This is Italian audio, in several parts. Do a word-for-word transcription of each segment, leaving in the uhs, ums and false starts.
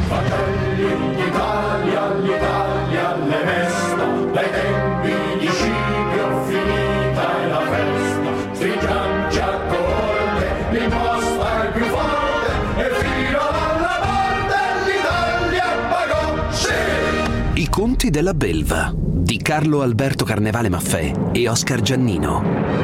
Fratelli d'Italia, l'Italia le resta, dai tempi di Scipio finita è la festa, stringiamoci a corte, l'imposta è più forte, e fino alla morte l'Italia pagò, sì! I conti della belva di Carlo Alberto Carnevale Maffè e Oscar Giannino.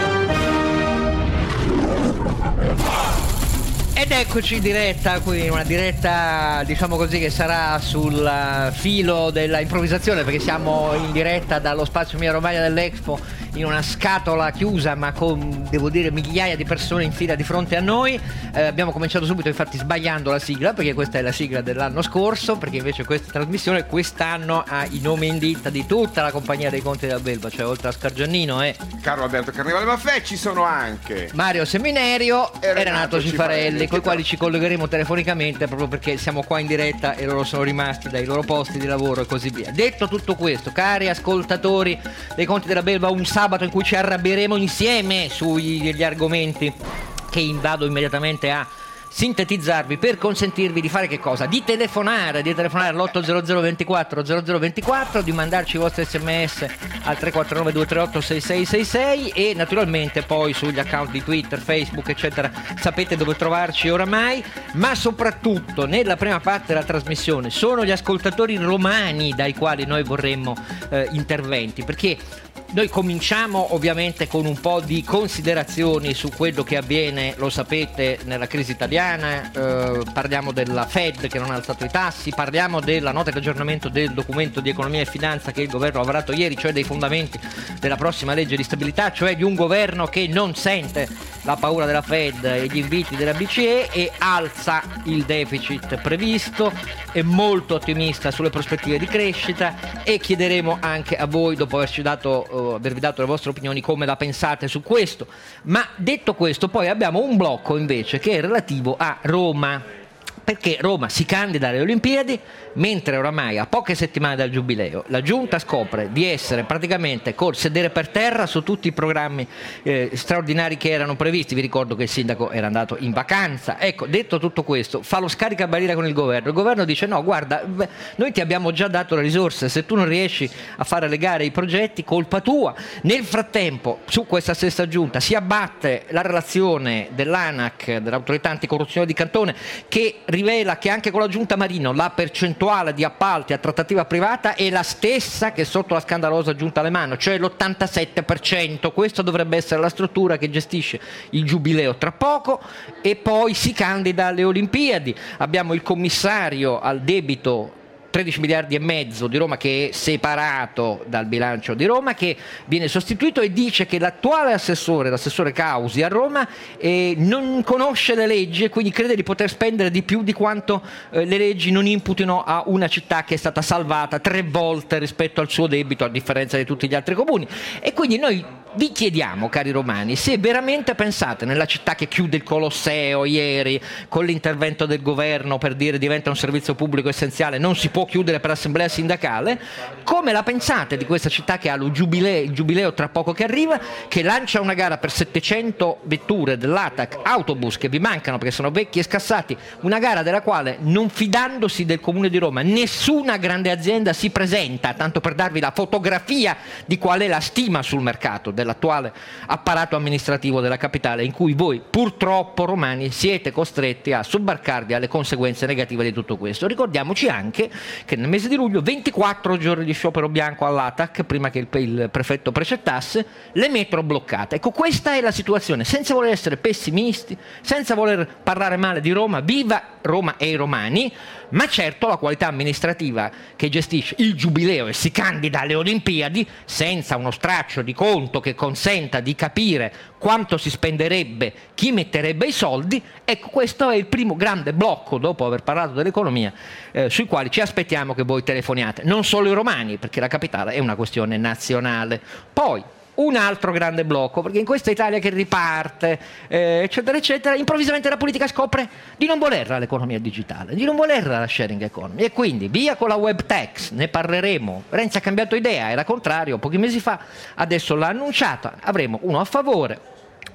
Ed eccoci in diretta, quindi una diretta diciamo così che sarà sul filo della improvvisazione, perché siamo in diretta dallo spazio Emilia Romagna dell'Expo in una scatola chiusa ma con, devo dire, migliaia di persone in fila di fronte a noi. Eh, abbiamo cominciato subito infatti sbagliando la sigla, perché questa è la sigla dell'anno scorso, perché invece questa trasmissione quest'anno ha i nomi in ditta di tutta la compagnia dei Conti della Belva, cioè oltre a Oscar Giannino e Carlo Alberto Carnevale Maffè ci sono anche Mario Seminerio e, e Renato, Renato Cifarelli, Cifarelli, con i quali ci collegheremo telefonicamente proprio perché siamo qua in diretta e loro sono rimasti dai loro posti di lavoro e così via. Detto tutto questo, cari ascoltatori dei Conti della Belva, un sabato in cui ci arrabbieremo insieme sugli argomenti che vado immediatamente a sintetizzarvi per consentirvi di fare che cosa? Di telefonare, di telefonare all'otto zero zero ventiquattro zero zero ventiquattro, di mandarci i vostri sms al tre quattro nove due tre otto sei sei sei sei e naturalmente poi sugli account di Twitter, Facebook eccetera sapete dove trovarci oramai, ma soprattutto nella prima parte della trasmissione sono gli ascoltatori romani dai quali noi vorremmo eh, interventi, perché noi cominciamo ovviamente con un po' di considerazioni su quello che avviene, lo sapete, nella crisi italiana, eh, parliamo della Fed che non ha alzato i tassi, parliamo della nota di aggiornamento del documento di economia e finanza che il governo ha varato ieri, cioè dei fondamenti della prossima legge di stabilità, cioè di un governo che non sente la paura della Fed e gli inviti della B C E e alza il deficit previsto, è molto ottimista sulle prospettive di crescita e chiederemo anche a voi, dopo averci dato avervi dato le vostre opinioni, come la pensate su questo. Ma detto questo, poi abbiamo un blocco invece che è relativo a Roma, perché Roma si candida alle Olimpiadi, mentre oramai a poche settimane dal giubileo la giunta scopre di essere praticamente col sedere per terra su tutti i programmi eh, straordinari che erano previsti. Vi ricordo che il sindaco era andato in vacanza. Ecco, detto tutto questo, fa lo scaricabarile con il governo. Il governo dice no, guarda, beh, noi ti abbiamo già dato le risorse, se tu non riesci a fare le gare, i progetti, colpa tua. Nel frattempo su questa stessa giunta si abbatte la relazione dell'ANAC, dell'autorità anticorruzione di Cantone, che rivela che anche con la giunta Marino la percentuale di appalti a trattativa privata è la stessa che sotto la scandalosa giunta Alemanno, cioè l'ottantasette per cento. Questa dovrebbe essere la struttura che gestisce il giubileo tra poco e poi si candida alle Olimpiadi. Abbiamo il commissario al debito tredici miliardi e mezzo di Roma che è separato dal bilancio di Roma, che viene sostituito, e dice che l'attuale assessore, l'assessore Causi a Roma, eh, non conosce le leggi e quindi crede di poter spendere di più di quanto eh, le leggi non imputino a una città che è stata salvata tre volte rispetto al suo debito, a differenza di tutti gli altri comuni. E quindi noi vi chiediamo, cari romani, se veramente pensate nella città che chiude il Colosseo ieri con l'intervento del governo per dire diventa un servizio pubblico essenziale, non si può chiudere per assemblea sindacale, come la pensate di questa città che ha lo giubileo, il giubileo tra poco che arriva, che lancia una gara per settecento vetture dell'A T A C, autobus che vi mancano perché sono vecchi e scassati, una gara della quale, non fidandosi del Comune di Roma, nessuna grande azienda si presenta, tanto per darvi la fotografia di qual è la stima sul mercato dell'attuale apparato amministrativo della capitale, in cui voi purtroppo romani siete costretti a sobbarcarvi alle conseguenze negative di tutto questo. Ricordiamoci anche che nel mese di luglio, ventiquattro giorni di sciopero bianco all'A T A C prima che il, il prefetto precettasse, le metro bloccate. Ecco, questa è la situazione, senza voler essere pessimisti, senza voler parlare male di Roma. Viva Roma e i romani, ma certo la qualità amministrativa che gestisce il giubileo e si candida alle Olimpiadi senza uno straccio di conto che consenta di capire quanto si spenderebbe, chi metterebbe i soldi. Ecco, questo è il primo grande blocco, dopo aver parlato dell'economia, eh, sui quali ci aspettiamo che voi telefoniate, non solo i romani, perché la capitale è una questione nazionale. Poi un altro grande blocco, perché in questa Italia che riparte, eh, eccetera eccetera, improvvisamente la politica scopre di non volerla l'economia digitale, di non volerla la sharing economy, e quindi via con la web tax. Ne parleremo. Renzi ha cambiato idea, era contrario pochi mesi fa, adesso l'ha annunciata, avremo uno a favore,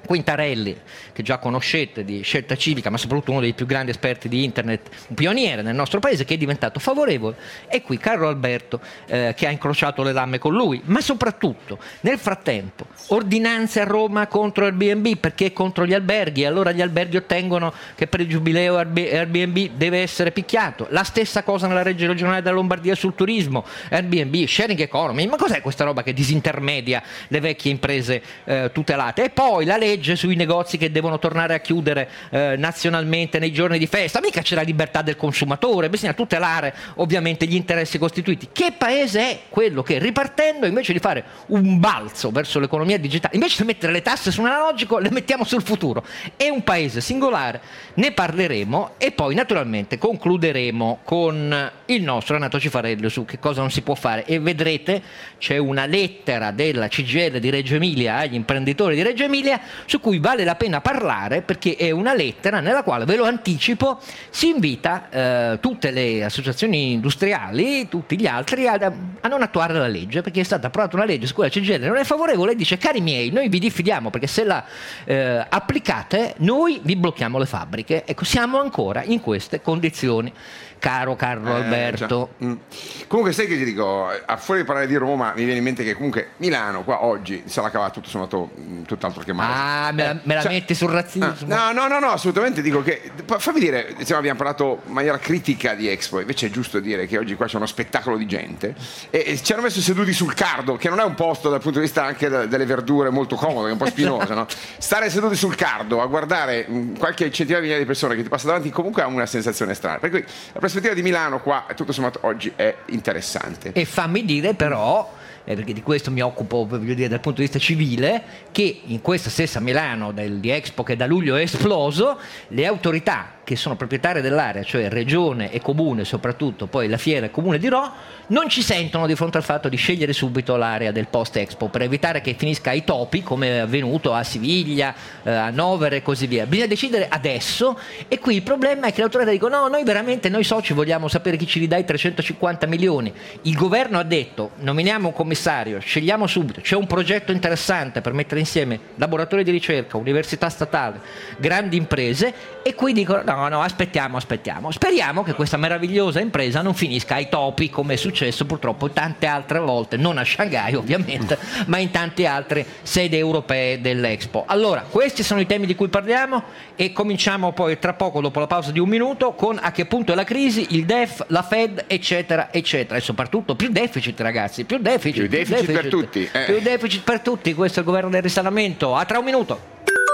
Quintarelli, che già conoscete, di Scelta Civica, ma soprattutto uno dei più grandi esperti di internet, un pioniere nel nostro paese, che è diventato favorevole, e qui Carlo Alberto eh, che ha incrociato le lame con lui. Ma soprattutto nel frattempo ordinanze a Roma contro Airbnb, perché contro gli alberghi, allora gli alberghi ottengono che per il giubileo Airbnb deve essere picchiato. La stessa cosa nella legge regionale della Lombardia sul turismo, Airbnb, sharing economy. Ma cos'è questa roba che disintermedia le vecchie imprese eh, tutelate? E poi la legge sui negozi che devono tornare a chiudere eh, nazionalmente nei giorni di festa. Mica c'è la libertà del consumatore, bisogna tutelare ovviamente gli interessi costituiti. Che paese è quello che, ripartendo, invece di fare un balzo verso l'economia digitale, invece di mettere le tasse su un analogico, le mettiamo sul futuro? È un paese singolare, ne parleremo e poi naturalmente concluderemo con il nostro Renato Cifarelli su che cosa non si può fare, e vedrete c'è una lettera della C G I L di Reggio Emilia agli imprenditori di Reggio Emilia su cui vale la pena parlare, perché è una lettera nella quale, ve lo anticipo, si invita eh, tutte le associazioni industriali, tutti gli altri a, a non attuare la legge, perché è stata approvata una legge su cui la C G I L non è favorevole e dice: cari miei, noi vi diffidiamo, perché se la eh, applicate noi vi blocchiamo le fabbriche. Ecco, siamo ancora in queste condizioni, caro Carlo eh, Alberto. Mm. Comunque sai che ti dico, a fuori di parlare di Roma mi viene in mente che comunque Milano qua oggi se la cava tutto sommato tutt'altro che male. Ah, me la, me la cioè, metti sul razzismo? No, no, no, no, assolutamente. Dico che, fammi dire, insomma, abbiamo parlato in maniera critica di Expo, invece è giusto dire che oggi qua c'è uno spettacolo di gente e, e ci hanno messo seduti sul Cardo, che non è un posto dal punto di vista anche da, delle verdure molto comodo, che è un po' spinoso, no? Stare seduti sul Cardo a guardare mh, qualche centinaia di migliaia di persone che ti passa davanti comunque ha una sensazione strana. Per cui la prospettiva di Milano qua, tutto sommato, oggi è interessante. E fammi dire però, eh, perché di questo mi occupo, voglio dire, dal punto di vista civile, che in questa stessa Milano del, di Expo, che da luglio è esploso, le autorità che sono proprietarie dell'area, cioè Regione e Comune, soprattutto poi la Fiera e Comune di Rho, non ci sentono di fronte al fatto di scegliere subito l'area del post-Expo per evitare che finisca ai topi, come è avvenuto a Siviglia, eh, a Novere e così via. Bisogna decidere adesso, e qui il problema è che le autorità dicono: no, noi veramente, noi soci vogliamo sapere chi ci ridà i trecentocinquanta milioni. Il governo ha detto: nominiamo un commissario, scegliamo subito, c'è un progetto interessante per mettere insieme laboratori di ricerca, università statale, grandi imprese, e qui dicono: no, no, aspettiamo, aspettiamo. Speriamo che questa meravigliosa impresa non finisca ai topi, come è successo purtroppo tante altre volte, non a Shanghai ovviamente, ma in tante altre sedi europee dell'Expo. Allora, questi sono i temi di cui parliamo e cominciamo poi tra poco, dopo la pausa di un minuto, con a che punto è la crisi, il D E F, la Fed, eccetera, eccetera. E soprattutto più deficit, ragazzi, più deficit. Più deficit, più deficit per tutti. Eh. Più deficit per tutti, questo è il governo del risanamento. A tra un minuto.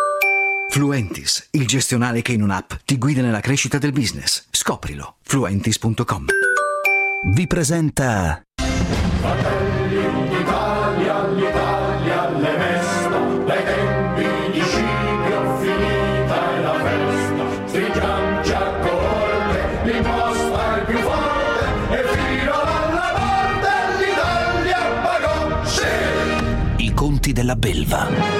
Fluentis, il gestionale che in un'app ti guida nella crescita del business. Scoprilo. Fluentis punto com. Vi presenta Fratelli d'Italia, l'Italia le mesta, dai tempi di Scipio finita è la festa, stringiamoci a corte, l'imposta è più forte e fino alla morte l'Italia pagò, sì! I conti della belva.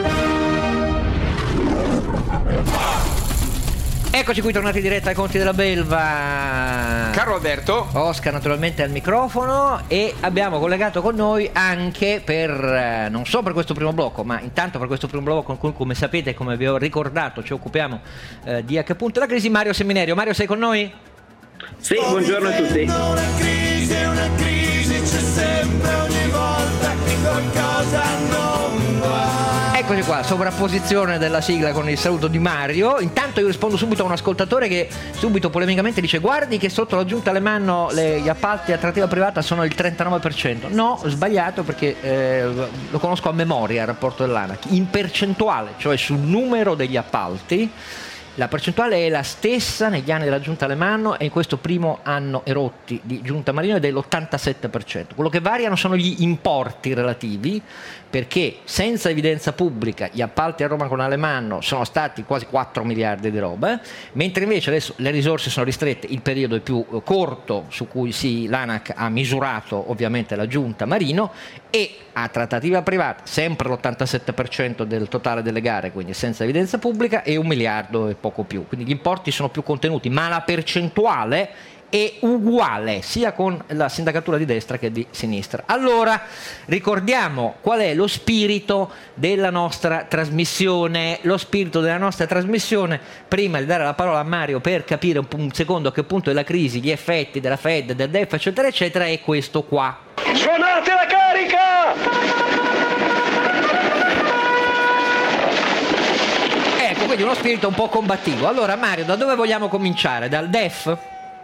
Eccoci qui, tornati in diretta ai conti della belva. Carlo Alberto, Oscar naturalmente al microfono, e abbiamo collegato con noi anche per, non solo per questo primo blocco, ma intanto per questo primo blocco con cui, come sapete, come vi ho ricordato, ci occupiamo eh, di a che punto è la crisi, Mario Seminerio. Mario, sei con noi? Sì, buongiorno a tutti. Una crisi, una crisi, c'è sempre ogni volta che qualcosa non va. Eccoci qua, sovrapposizione della sigla con il saluto di Mario. Intanto io rispondo subito a un ascoltatore che subito polemicamente dice: guardi che sotto la giunta Alemanno le, gli appalti a trattativa privata sono il trentanove per cento. No, sbagliato, perché eh, lo conosco a memoria il rapporto dell'ANAC. In percentuale, cioè sul numero degli appalti, la percentuale è la stessa negli anni della giunta Alemanno, e in questo primo anno erotti di giunta Marino è dell'ottantasette per cento. Quello che variano sono gli importi relativi, perché senza evidenza pubblica gli appalti a Roma con Alemanno sono stati quasi quattro miliardi di roba, mentre invece adesso le risorse sono ristrette, il periodo è più corto su cui sì, l'ANAC ha misurato ovviamente la giunta Marino, e a trattativa privata sempre l'ottantasette per cento del totale delle gare, quindi senza evidenza pubblica, e un miliardo e poco più, quindi gli importi sono più contenuti, ma la percentuale è uguale sia con la sindacatura di destra che di sinistra. Allora ricordiamo qual è lo spirito della nostra trasmissione. Lo spirito della nostra trasmissione, prima di dare la parola a Mario per capire un, un secondo a che punto della crisi, gli effetti della Fed, del D E F eccetera eccetera, è questo qua. Suonate la carica! Ecco, quindi uno spirito un po' combattivo. Allora Mario, da dove vogliamo cominciare? Dal D E F?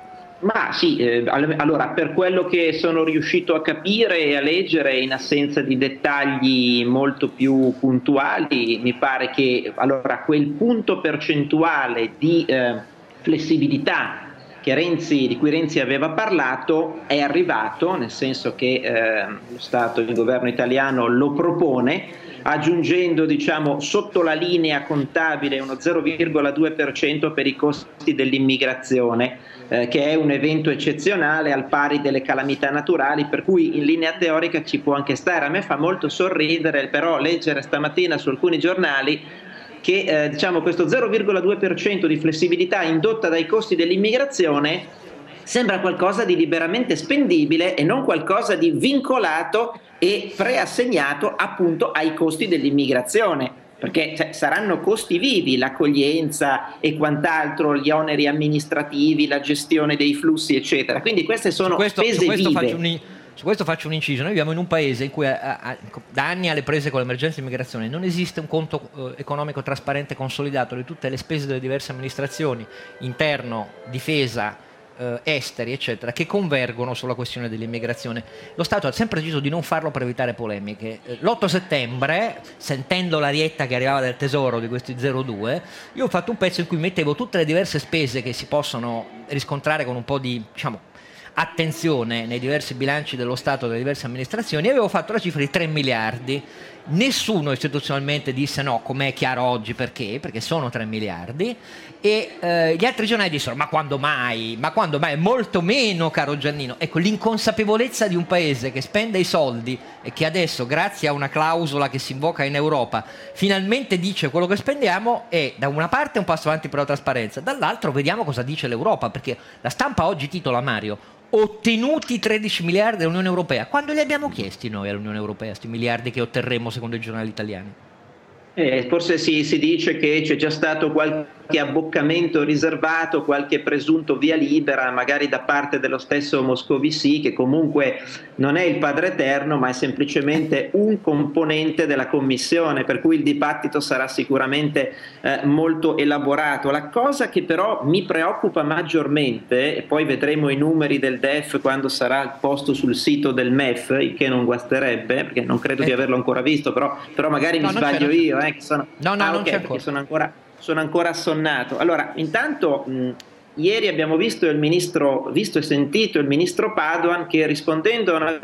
Ma sì, eh, allora per quello che sono riuscito a capire e a leggere, in assenza di dettagli molto più puntuali, mi pare che allora quel punto percentuale di eh, flessibilità che Renzi, di cui Renzi aveva parlato è arrivato, nel senso che eh, lo Stato, il governo italiano lo propone, aggiungendo diciamo sotto la linea contabile uno zero virgola due per cento per i costi dell'immigrazione, eh, che è un evento eccezionale al pari delle calamità naturali, per cui in linea teorica ci può anche stare. A me fa molto sorridere però leggere stamattina su alcuni giornali che eh, diciamo questo zero virgola due per cento di flessibilità indotta dai costi dell'immigrazione sembra qualcosa di liberamente spendibile e non qualcosa di vincolato e preassegnato appunto ai costi dell'immigrazione, perché cioè, saranno costi vivi, l'accoglienza e quant'altro, gli oneri amministrativi, la gestione dei flussi eccetera, quindi queste sono questo, spese su questo vive. Faccio un, su questo faccio un inciso. Noi viviamo in un paese in cui a, a, da anni alle prese con l'emergenza immigrazione non esiste un conto eh, economico trasparente consolidato di tutte le spese delle diverse amministrazioni, interno, difesa, Eh, esteri eccetera, che convergono sulla questione dell'immigrazione. Lo Stato ha sempre deciso di non farlo per evitare polemiche. Eh, l'otto settembre, sentendo l'arietta che arrivava dal tesoro di questi zero due, io ho fatto un pezzo in cui mettevo tutte le diverse spese che si possono riscontrare con un po' di diciamo attenzione nei diversi bilanci dello Stato, delle diverse amministrazioni, e avevo fatto la cifra di tre miliardi. Nessuno istituzionalmente disse no, come è chiaro oggi, perché? Perché sono tre miliardi, e eh, gli altri giornali dissero ma quando mai? Ma quando mai? Molto meno, caro Giannino. Ecco, l'inconsapevolezza di un paese che spende i soldi e che adesso, grazie a una clausola che si invoca in Europa, finalmente dice quello che spendiamo, è da una parte un passo avanti per la trasparenza, dall'altro vediamo cosa dice l'Europa, perché la stampa oggi titola, Mario, ottenuti tredici miliardi dall'Unione Europea. Quando li abbiamo chiesti noi all'Unione Europea questi miliardi che otterremo secondo i giornali italiani? Eh, forse si, si dice che c'è già stato qualche abboccamento riservato, qualche presunto via libera, magari da parte dello stesso Moscovici, che comunque non è il padre eterno, ma è semplicemente un componente della commissione, per cui il dibattito sarà sicuramente eh, molto elaborato. La cosa che però mi preoccupa maggiormente, e poi vedremo i numeri del D E F quando sarà posto sul sito del M E F, il che non guasterebbe, perché non credo eh. di averlo ancora visto, però, però magari no, mi sbaglio io. Eh. Che sono, no, no, ah, non okay, c'è perché sono ancora, sono ancora assonnato. Allora, intanto mh, ieri abbiamo visto il ministro, visto e sentito il ministro Padoan che, rispondendo a una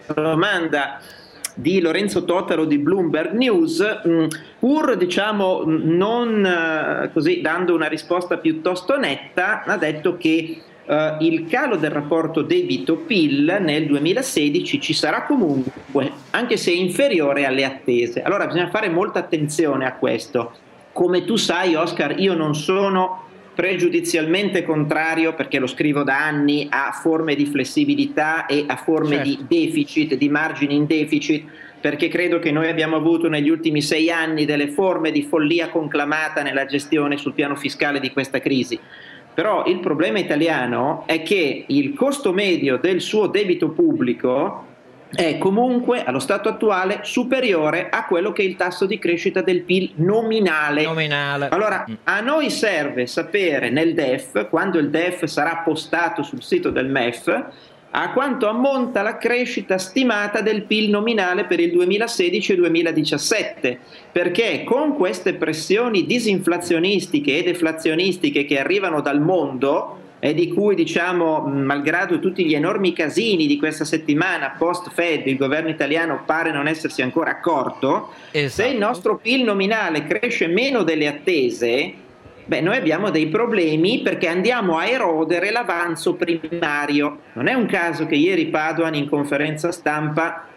domanda di Lorenzo Totaro di Bloomberg News, mh, pur diciamo non uh, così dando una risposta piuttosto netta, ha detto che Uh, il calo del rapporto debito-P I L nel duemilasedici ci sarà comunque, anche se inferiore alle attese. Allora bisogna fare molta attenzione a questo. Come tu sai, Oscar, io non sono pregiudizialmente contrario, perché lo scrivo da anni, a forme di flessibilità e a forme certo. di deficit, di margini in deficit, perché credo che noi abbiamo avuto negli ultimi sei anni delle forme di follia conclamata nella gestione sul piano fiscale di questa crisi. Però il problema italiano è che il costo medio del suo debito pubblico è comunque allo stato attuale superiore a quello che è il tasso di crescita del P I L nominale. nominale. Allora a noi serve sapere nel D E F, quando il D E F sarà postato sul sito del M E F, a quanto ammonta la crescita stimata del P I L nominale per il duemilasedici e duemiladiciassette, perché con queste pressioni disinflazionistiche e deflazionistiche che arrivano dal mondo e di cui, diciamo, malgrado tutti gli enormi casini di questa settimana post-Fed, il governo italiano pare non essersi ancora accorto, esatto. Se il nostro P I L nominale cresce meno delle attese, beh, noi abbiamo dei problemi, perché andiamo a erodere l'avanzo primario. Non è un caso che ieri Padoan in conferenza stampa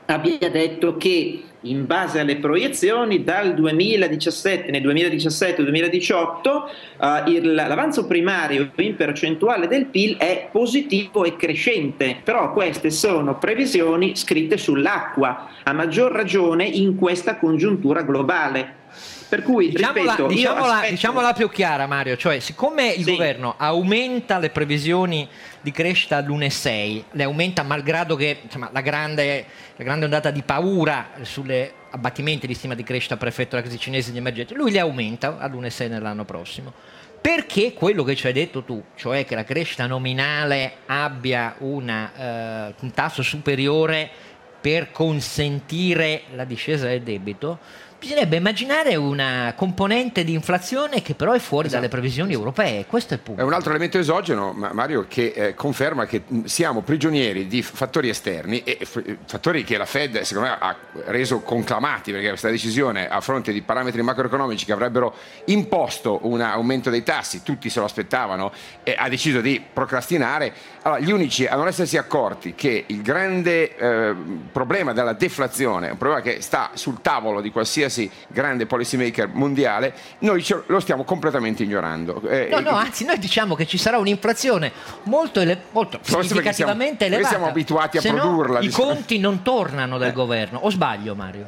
abbia detto che in base alle proiezioni dal duemiladiciassette, nel duemiladiciassette duemiladiciotto uh, il, l'avanzo primario in percentuale del P I L è positivo e crescente, però queste sono previsioni scritte sull'acqua, a maggior ragione in questa congiuntura globale. Per cui, diciamola, ripeto, diciamola, aspetto... diciamola più chiara, Mario, cioè siccome il sì. governo aumenta le previsioni di crescita all'uno virgola sei, le aumenta malgrado che insomma, la, grande, la grande ondata di paura sulle abbattimenti di stima di crescita per effetto della crisi cinese di emergenza, lui le aumenta all'uno virgola sei nell'anno prossimo. Perché quello che ci hai detto tu, cioè che la crescita nominale abbia una, uh, un tasso superiore per consentire la discesa del debito, bisognerebbe immaginare una componente di inflazione che però è fuori esatto. dalle previsioni europee. Questo è il punto. È un altro elemento esogeno, Mario, che eh, conferma che siamo prigionieri di fattori esterni e f- fattori che la Fed secondo me ha reso conclamati, perché questa decisione a fronte di parametri macroeconomici che avrebbero imposto un aumento dei tassi, tutti se lo aspettavano, e ha deciso di procrastinare. Allora, gli unici a non essersi accorti che il grande eh, problema della deflazione è un problema che sta sul tavolo di qualsiasi grande policy maker mondiale, noi ce lo stiamo completamente ignorando. Eh, no, no, anzi noi diciamo che ci sarà un'inflazione molto, ele- molto significativamente siamo, elevata. Noi siamo abituati a se produrla. No, i diciamo. conti non tornano del eh. governo, o sbaglio, Mario?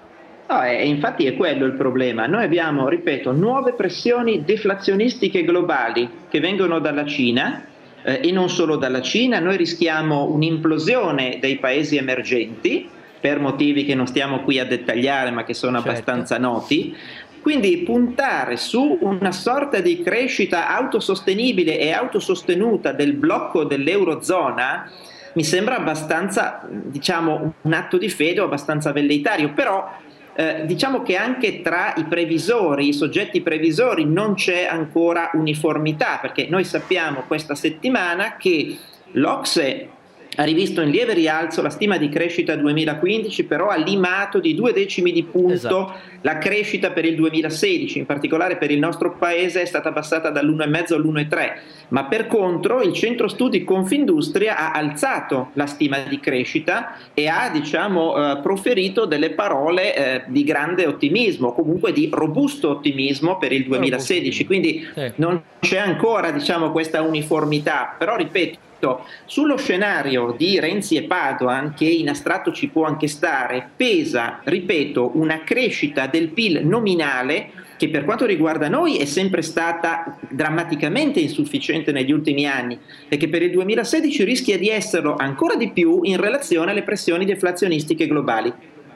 No, e infatti è quello il problema. Noi abbiamo, ripeto, nuove pressioni deflazionistiche globali che vengono dalla Cina eh, e non solo dalla Cina. Noi rischiamo un'implosione dei paesi emergenti per motivi che non stiamo qui a dettagliare ma che sono certo. abbastanza noti. Quindi puntare su una sorta di crescita autosostenibile e autosostenuta del blocco dell'Eurozona mi sembra abbastanza, diciamo, un atto di fede o abbastanza velleitario, però eh, diciamo che anche tra i previsori, i soggetti previsori non c'è ancora uniformità, perché noi sappiamo questa settimana che l'Ocse ha rivisto in lieve rialzo la stima di crescita duemilaquindici, però ha limato di due decimi di punto esatto. la crescita per il duemilasedici, in particolare per il nostro paese è stata abbassata dall'uno virgola cinque all'uno virgola tre, ma per contro il centro studi Confindustria ha alzato la stima di crescita e ha diciamo eh, proferito delle parole eh, di grande ottimismo, comunque di robusto ottimismo per il duemilasedici, quindi sì. non c'è ancora diciamo questa uniformità, però ripeto, sullo scenario di Renzi e Padoan, che in astratto ci può anche stare, pesa, ripeto, una crescita del P I L nominale che per quanto riguarda noi è sempre stata drammaticamente insufficiente negli ultimi anni e che per il duemilasedici rischia di esserlo ancora di più in relazione alle pressioni deflazionistiche globali.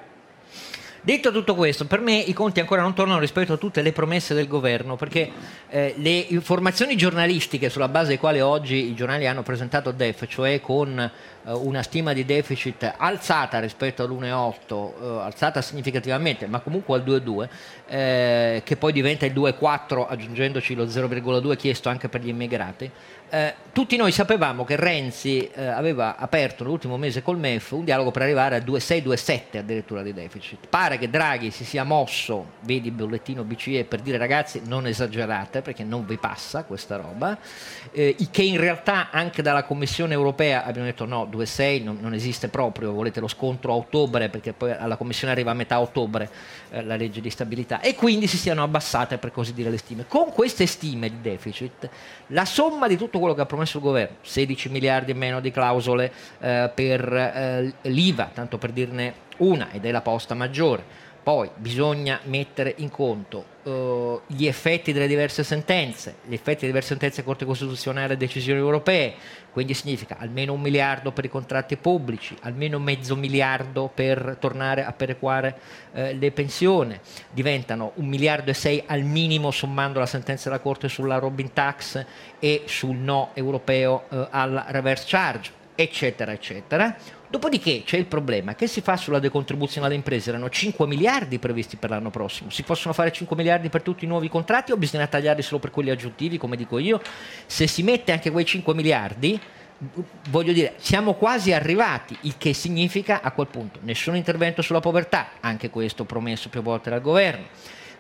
Detto tutto questo, per me i conti ancora non tornano rispetto a tutte le promesse del governo, perché eh, le informazioni giornalistiche sulla base delle quali oggi i giornali hanno presentato il D E F, cioè con eh, una stima di deficit alzata rispetto all'uno virgola otto, eh, alzata significativamente, ma comunque al due virgola due, eh, che poi diventa il due virgola quattro aggiungendoci lo zero virgola due chiesto anche per gli immigrati, eh, tutti noi sapevamo che Renzi eh, aveva aperto l'ultimo mese col M E F un dialogo per arrivare a due virgola sei due virgola sette addirittura di deficit. Pare che Draghi si sia mosso, vedi il bollettino B C E, per dire ragazzi non esagerate perché non vi passa questa roba, eh, che in realtà anche dalla Commissione europea abbiamo detto no, due virgola sei non, non esiste proprio, volete lo scontro a ottobre perché poi alla Commissione arriva a metà ottobre eh, la legge di stabilità, e quindi si siano abbassate per così dire le stime. Con queste stime di deficit la somma di tutto quello che ha promesso il governo, sedici miliardi e meno di clausole eh, per eh, l'I V A, tanto per dirne una, ed è la posta maggiore. Poi bisogna mettere in conto uh, gli effetti delle diverse sentenze, gli effetti delle diverse sentenze della Corte Costituzionale e decisioni europee, quindi significa almeno un miliardo per i contratti pubblici, almeno mezzo miliardo per tornare a perequare eh, le pensioni, diventano un miliardo e sei al minimo sommando la sentenza della Corte sulla Robin Tax e sul no europeo eh, alla reverse charge, eccetera, eccetera. Dopodiché c'è il problema, che si fa sulla decontribuzione alle imprese? Erano cinque miliardi previsti per l'anno prossimo, si possono fare cinque miliardi per tutti i nuovi contratti o bisogna tagliarli solo per quelli aggiuntivi, come dico io? Se si mette anche quei cinque miliardi, voglio dire, siamo quasi arrivati, il che significa a quel punto nessun intervento sulla povertà, anche questo promesso più volte dal governo,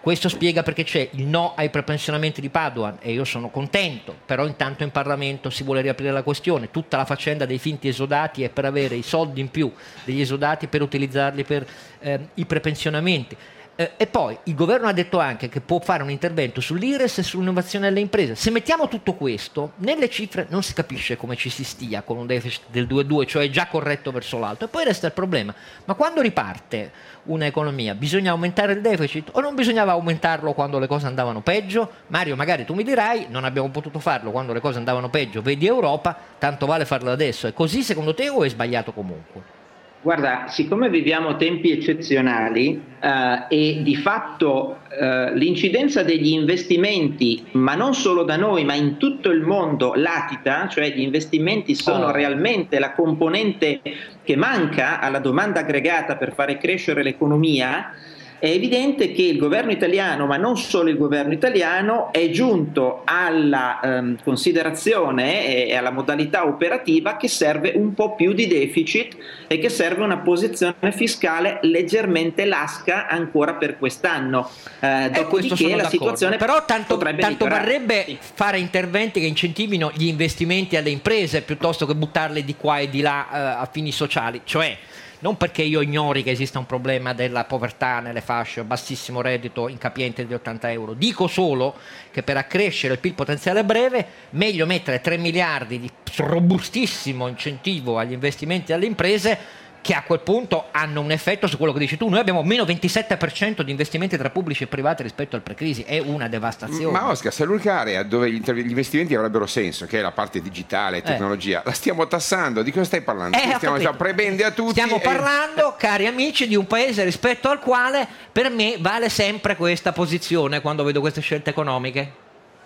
Questo spiega perché c'è il no ai prepensionamenti di Padoan, e io sono contento, però intanto in Parlamento si vuole riaprire la questione. Tutta la faccenda dei finti esodati è per avere i soldi in più degli esodati per utilizzarli per eh, i prepensionamenti. Eh, e poi il governo ha detto anche che può fare un intervento sull'I R E S e sull'innovazione delle imprese. Se mettiamo tutto questo, nelle cifre non si capisce come ci si stia con un deficit del due virgola due, cioè già corretto verso l'alto. E poi resta il problema, ma quando riparte un'economia bisogna aumentare il deficit o non bisognava aumentarlo quando le cose andavano peggio? Mario, magari tu mi dirai, non abbiamo potuto farlo quando le cose andavano peggio, vedi Europa, tanto vale farlo adesso. È così secondo te o è sbagliato comunque? Guarda, siccome viviamo tempi eccezionali eh, e di fatto eh, l'incidenza degli investimenti, ma non solo da noi, ma in tutto il mondo latita, cioè gli investimenti sono oh. realmente la componente che manca alla domanda aggregata per fare crescere l'economia, è evidente che il governo italiano, ma non solo il governo italiano, è giunto alla ehm, considerazione e alla modalità operativa che serve un po' più di deficit e che serve una posizione fiscale leggermente lasca ancora per quest'anno. Eh, dopodiché la d'accordo. situazione però tanto, potrebbe tanto varrebbe sì. fare interventi che incentivino gli investimenti alle imprese piuttosto che buttarle di qua e di là eh, a fini sociali, cioè non perché io ignori che esista un problema della povertà nelle fasce a bassissimo reddito incapiente di ottanta euro, dico solo che per accrescere il P I L potenziale breve meglio mettere tre miliardi di robustissimo incentivo agli investimenti e alle imprese, che a quel punto hanno un effetto su quello che dici tu. Noi abbiamo meno ventisette per cento di investimenti tra pubblici e privati rispetto al pre-crisi, è una devastazione. Ma Oscar, se l'unica area dove gli, interv- gli investimenti avrebbero senso, che è la parte digitale, tecnologia, eh. la stiamo tassando, di cosa stai parlando? Eh, stiamo già prebende a tutti. Stiamo e... parlando, cari amici, di un paese rispetto al quale per me vale sempre questa posizione quando vedo queste scelte economiche.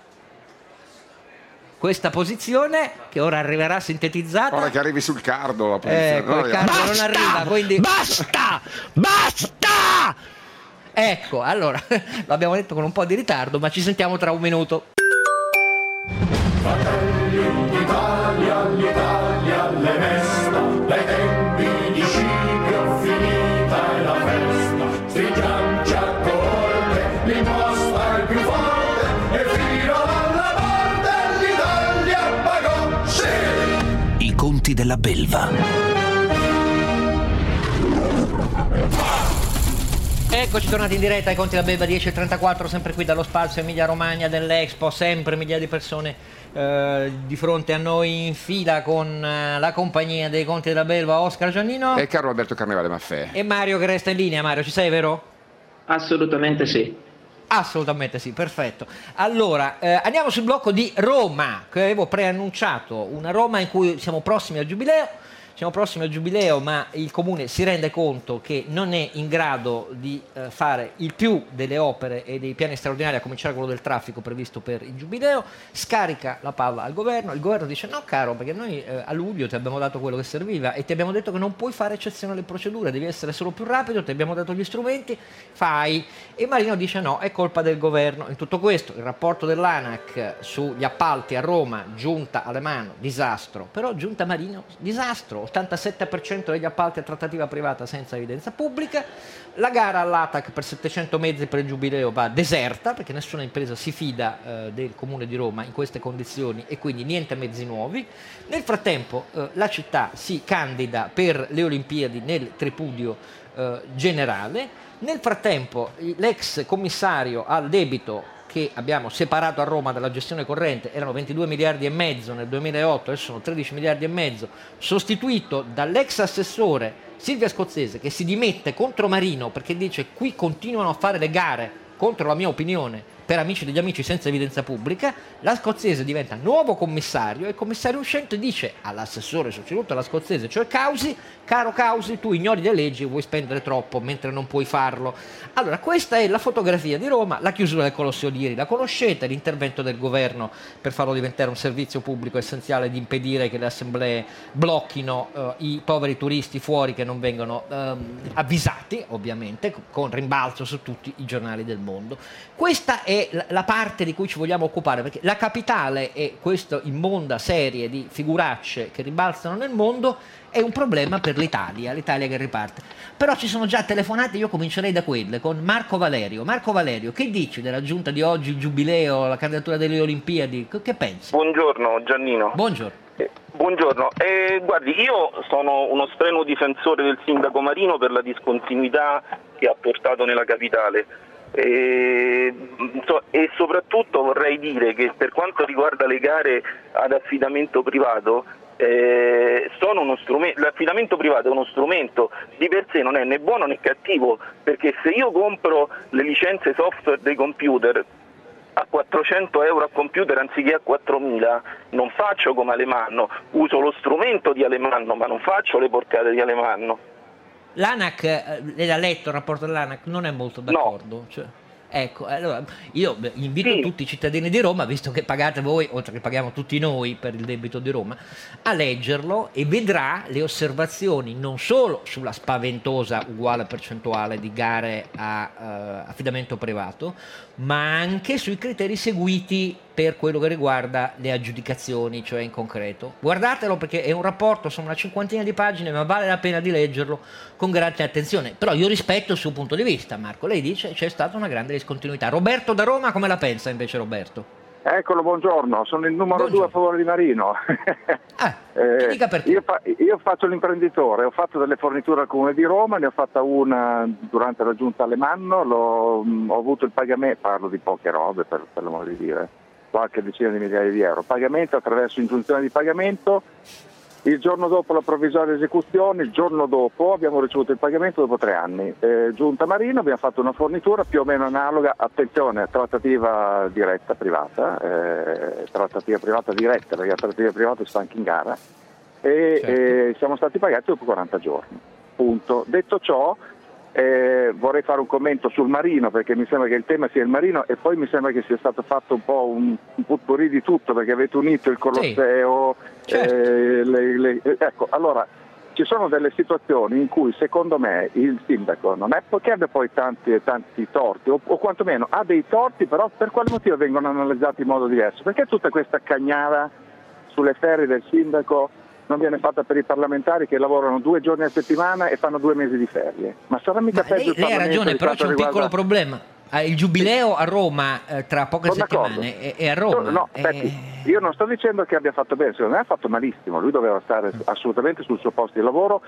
Questa posizione che ora arriverà sintetizzata. Ora che arrivi sul cardo la posizione. Ecco, no, il cardo basta, non arriva, quindi basta! Basta! Ecco, allora, l'abbiamo detto con un po' di ritardo, ma ci sentiamo tra un minuto. Fratelli d'Italia, l'Italia le mesta, dai tempi di Scipio finita è la festa, stringiamoci a corte, l'imposta è più forte e fino alla morte l'Italia pagò, sì! I conti della belva. Eccoci tornati in diretta ai conti della belva dieci e trentaquattro, sempre qui dallo spazio Emilia Romagna dell'Expo, sempre migliaia di persone eh, di fronte a noi in fila con eh, la compagnia dei conti della belva, Oscar Giannino e Carlo Alberto Carnevale Maffè e Mario che resta in linea. Mario, ci sei, vero? Assolutamente sì. Assolutamente sì, perfetto. Allora, eh, andiamo sul blocco di Roma, che avevo preannunciato, una Roma in cui siamo prossimi al giubileo. Siamo prossimi al giubileo, ma il Comune si rende conto che non è in grado di eh, fare il più delle opere e dei piani straordinari, a cominciare quello del traffico previsto per il giubileo, scarica la palla al governo, il governo dice no caro, perché noi eh, a luglio ti abbiamo dato quello che serviva e ti abbiamo detto che non puoi fare eccezione alle procedure, devi essere solo più rapido, ti abbiamo dato gli strumenti, fai. E Marino dice no, è colpa del governo. In tutto questo il rapporto dell'ANAC sugli appalti a Roma, giunta Alemanno, disastro, però giunta Marino, disastro. ottantasette per cento degli appalti a trattativa privata senza evidenza pubblica, la gara all'A T A C per settecento mezzi per il giubileo va deserta perché nessuna impresa si fida eh, del Comune di Roma in queste condizioni e quindi niente mezzi nuovi. Nel frattempo eh, la città si candida per le Olimpiadi nel tripudio eh, generale. Nel frattempo l'ex commissario al debito che abbiamo separato a Roma dalla gestione corrente erano ventidue miliardi e mezzo nel duemilaotto, adesso sono tredici miliardi e mezzo, sostituito dall'ex assessore Silvia Scozzese che si dimette contro Marino perché dice qui continuano a fare le gare contro la mia opinione per amici degli amici senza evidenza pubblica. La Scozzese diventa nuovo commissario e il commissario uscente dice all'assessore sostituto alla Scozzese, cioè Causi, caro Causi, tu ignori le leggi e vuoi spendere troppo mentre non puoi farlo. Allora questa è la fotografia di Roma, la chiusura del Colosseo di ieri, la conoscete, l'intervento del governo per farlo diventare un servizio pubblico essenziale, di impedire che le assemblee blocchino eh, i poveri turisti fuori che non vengono eh, avvisati, ovviamente, con rimbalzo su tutti i giornali del mondo. Questa è è la, la parte di cui ci vogliamo occupare, perché la capitale e questa immonda serie di figuracce che ribalzano nel mondo è un problema per l'Italia, l'Italia che riparte. Però ci sono già telefonate, io comincerei da quelle, con Marco Valerio. Marco Valerio, che dici della giunta di oggi, il giubileo, la candidatura delle Olimpiadi? Che pensi? Buongiorno Giannino. Buongiorno. Eh, buongiorno, eh, guardi, io sono uno strenuo difensore del sindaco Marino per la discontinuità che ha portato nella capitale e, e soprattutto vorrei dire che per quanto riguarda le gare ad affidamento privato, eh, sono uno strumento, l'affidamento privato è uno strumento, di per sé non è né buono né cattivo, perché se io compro le licenze software dei computer a quattrocento euro a computer anziché a quattromila, non faccio come Alemanno, uso lo strumento di Alemanno ma non faccio le porcate di Alemanno. L'ANAC, lei ha letto il rapporto dell'ANAC, non è molto d'accordo? No. Cioè, ecco, allora io invito sì. tutti i cittadini di Roma, visto che pagate voi, oltre che paghiamo tutti noi per il debito di Roma, a leggerlo e vedrà le osservazioni non solo sulla spaventosa uguale percentuale di gare a uh, affidamento privato, ma anche sui criteri seguiti per quello che riguarda le aggiudicazioni, cioè in concreto. Guardatelo perché è un rapporto, sono una cinquantina di pagine, ma vale la pena di leggerlo con grande attenzione. Però io rispetto il suo punto di vista, Marco. Lei dice che c'è stata una grande discontinuità. Roberto da Roma come la pensa invece, Roberto? Eccolo, buongiorno, sono il numero Buongiorno. due a favore di Marino. Ah, eh, che dica perché? io, fa, io faccio l'imprenditore, ho fatto delle forniture al Comune di Roma, ne ho fatta una durante la giunta Alemanno, l'ho, ho avuto il pagamento, parlo di poche robe per, per l'amor di dire, qualche decina di migliaia di euro, pagamento attraverso ingiunzione di pagamento, il giorno dopo la provvisoria esecuzione, il giorno dopo abbiamo ricevuto il pagamento dopo tre anni. Eh, giunta Marino, abbiamo fatto una fornitura più o meno analoga, attenzione, trattativa diretta privata, eh, trattativa privata diretta perché la trattativa privata sta anche in gara e certo. eh, siamo stati pagati dopo quaranta giorni. Punto. Detto ciò, Eh, vorrei fare un commento sul Marino perché mi sembra che il tema sia il Marino e poi mi sembra che sia stato fatto un po' un, un potpourri di tutto perché avete unito il Colosseo, sì, certo. eh, le, le, ecco, allora ci sono delle situazioni in cui secondo me il sindaco non è perché abbia poi tanti, tanti torti o, o quantomeno ha dei torti, però per quale motivo vengono analizzati in modo diverso? Perché tutta questa cagnara sulle ferie del sindaco non viene fatta per i parlamentari che lavorano due giorni a settimana e fanno due mesi di ferie? Ma sarà mica Ma peggio lei, lei ha ragione, però c'è un riguarda... piccolo problema. Il giubileo a Roma eh, tra poche Sono settimane è, è a Roma. No, aspetti, è... io non sto dicendo che abbia fatto bene, secondo me ha fatto malissimo, lui doveva stare assolutamente sul suo posto di lavoro.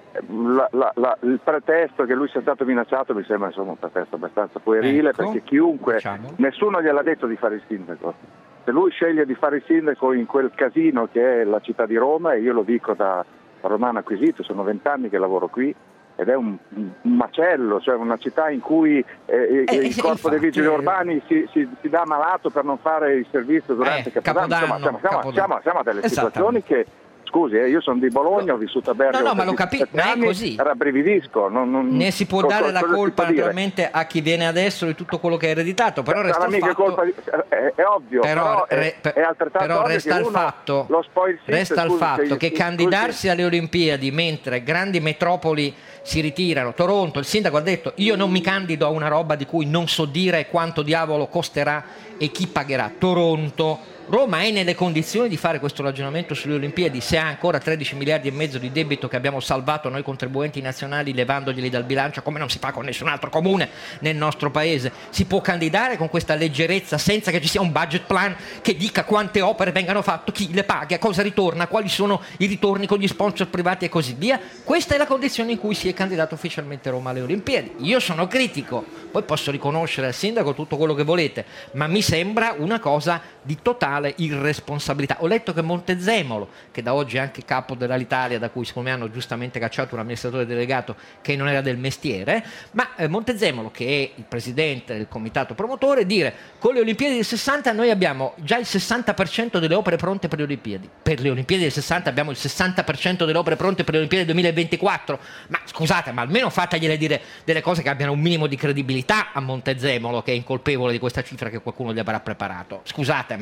La, la, la, il pretesto che lui sia stato minacciato mi sembra insomma un pretesto abbastanza puerile, ecco, perché chiunque, diciamo. Nessuno gliel'ha detto di fare il sindaco. Se lui sceglie di fare il sindaco in quel casino che è la città di Roma, e io lo dico da romano acquisito, sono vent'anni che lavoro qui, ed è un, un macello, cioè una città in cui eh, eh, il corpo dei vigili urbani si, si, si dà malato per non fare il servizio durante eh, Capodanno. Capodanno, Insomma, siamo, Capodanno. Siamo, siamo a delle situazioni che... Scusi, eh, io sono di Bologna, ho vissuto a Bergamo. No, no, ma lo capisco, ma è così. Rabbrividisco. Non, non, ne si può co- dare co- la colpa naturalmente a chi viene adesso di tutto quello che è ereditato, però Beh, resta il fatto... colpa di, è, è ovvio, però, però re, è, è altrettanto però ovvio resta che il uno fatto, lo spoil system, resta il scusi, fatto se, che scusi. candidarsi alle Olimpiadi mentre grandi metropoli si ritirano, Toronto, il sindaco ha detto io non mi candido a una roba di cui non so dire quanto diavolo costerà e chi pagherà. Toronto, Roma è nelle condizioni di fare questo ragionamento sulle Olimpiadi se ha ancora tredici miliardi e mezzo di debito che abbiamo salvato noi contribuenti nazionali levandoglieli dal bilancio come non si fa con nessun altro comune nel nostro paese. Si può candidare con questa leggerezza senza che ci sia un budget plan che dica quante opere vengano fatte, chi le paga, cosa ritorna, quali sono i ritorni con gli sponsor privati e così via. Questa è la condizione in cui si è candidato ufficialmente Roma alle Olimpiadi. Io sono critico, poi posso riconoscere al sindaco tutto quello che volete, ma mi sembra una cosa di totale irresponsabilità. Ho letto che Montezemolo, che da oggi è anche capo dell'Alitalia, da cui secondo me hanno giustamente cacciato un amministratore delegato che non era del mestiere, ma eh, Montezemolo, che è il presidente del comitato promotore, dire con le Olimpiadi del sessanta noi abbiamo già il sessanta per cento delle opere pronte per le Olimpiadi. Per le Olimpiadi del sessanta abbiamo il sessanta per cento delle opere pronte per le Olimpiadi del duemilaventiquattro. Ma scusate, ma almeno fategliele dire delle cose che abbiano un minimo di credibilità a Montezemolo, che è incolpevole di questa cifra che qualcuno gli avrà preparato. Scusate, ma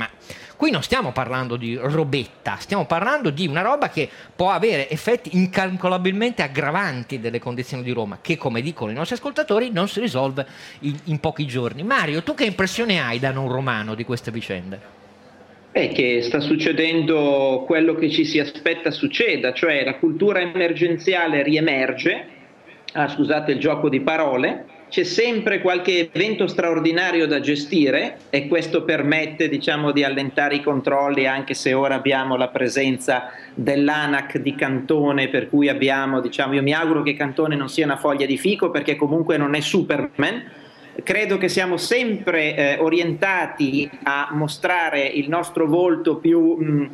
Qui non stiamo parlando di robetta, stiamo parlando di una roba che può avere effetti incalcolabilmente aggravanti delle condizioni di Roma, che, come dicono i nostri ascoltatori, non si risolve in, in pochi giorni. Mario, tu che impressione hai da non romano di queste vicende? È che sta succedendo quello che ci si aspetta succeda, cioè la cultura emergenziale riemerge, ah, scusate il gioco di parole, c'è sempre qualche evento straordinario da gestire e questo permette, diciamo, di allentare i controlli, anche se ora abbiamo la presenza dell'ANAC di Cantone, per cui abbiamo, diciamo, io mi auguro che Cantone non sia una foglia di fico perché comunque non è Superman. Credo che siamo sempre eh, orientati a mostrare il nostro volto più mh,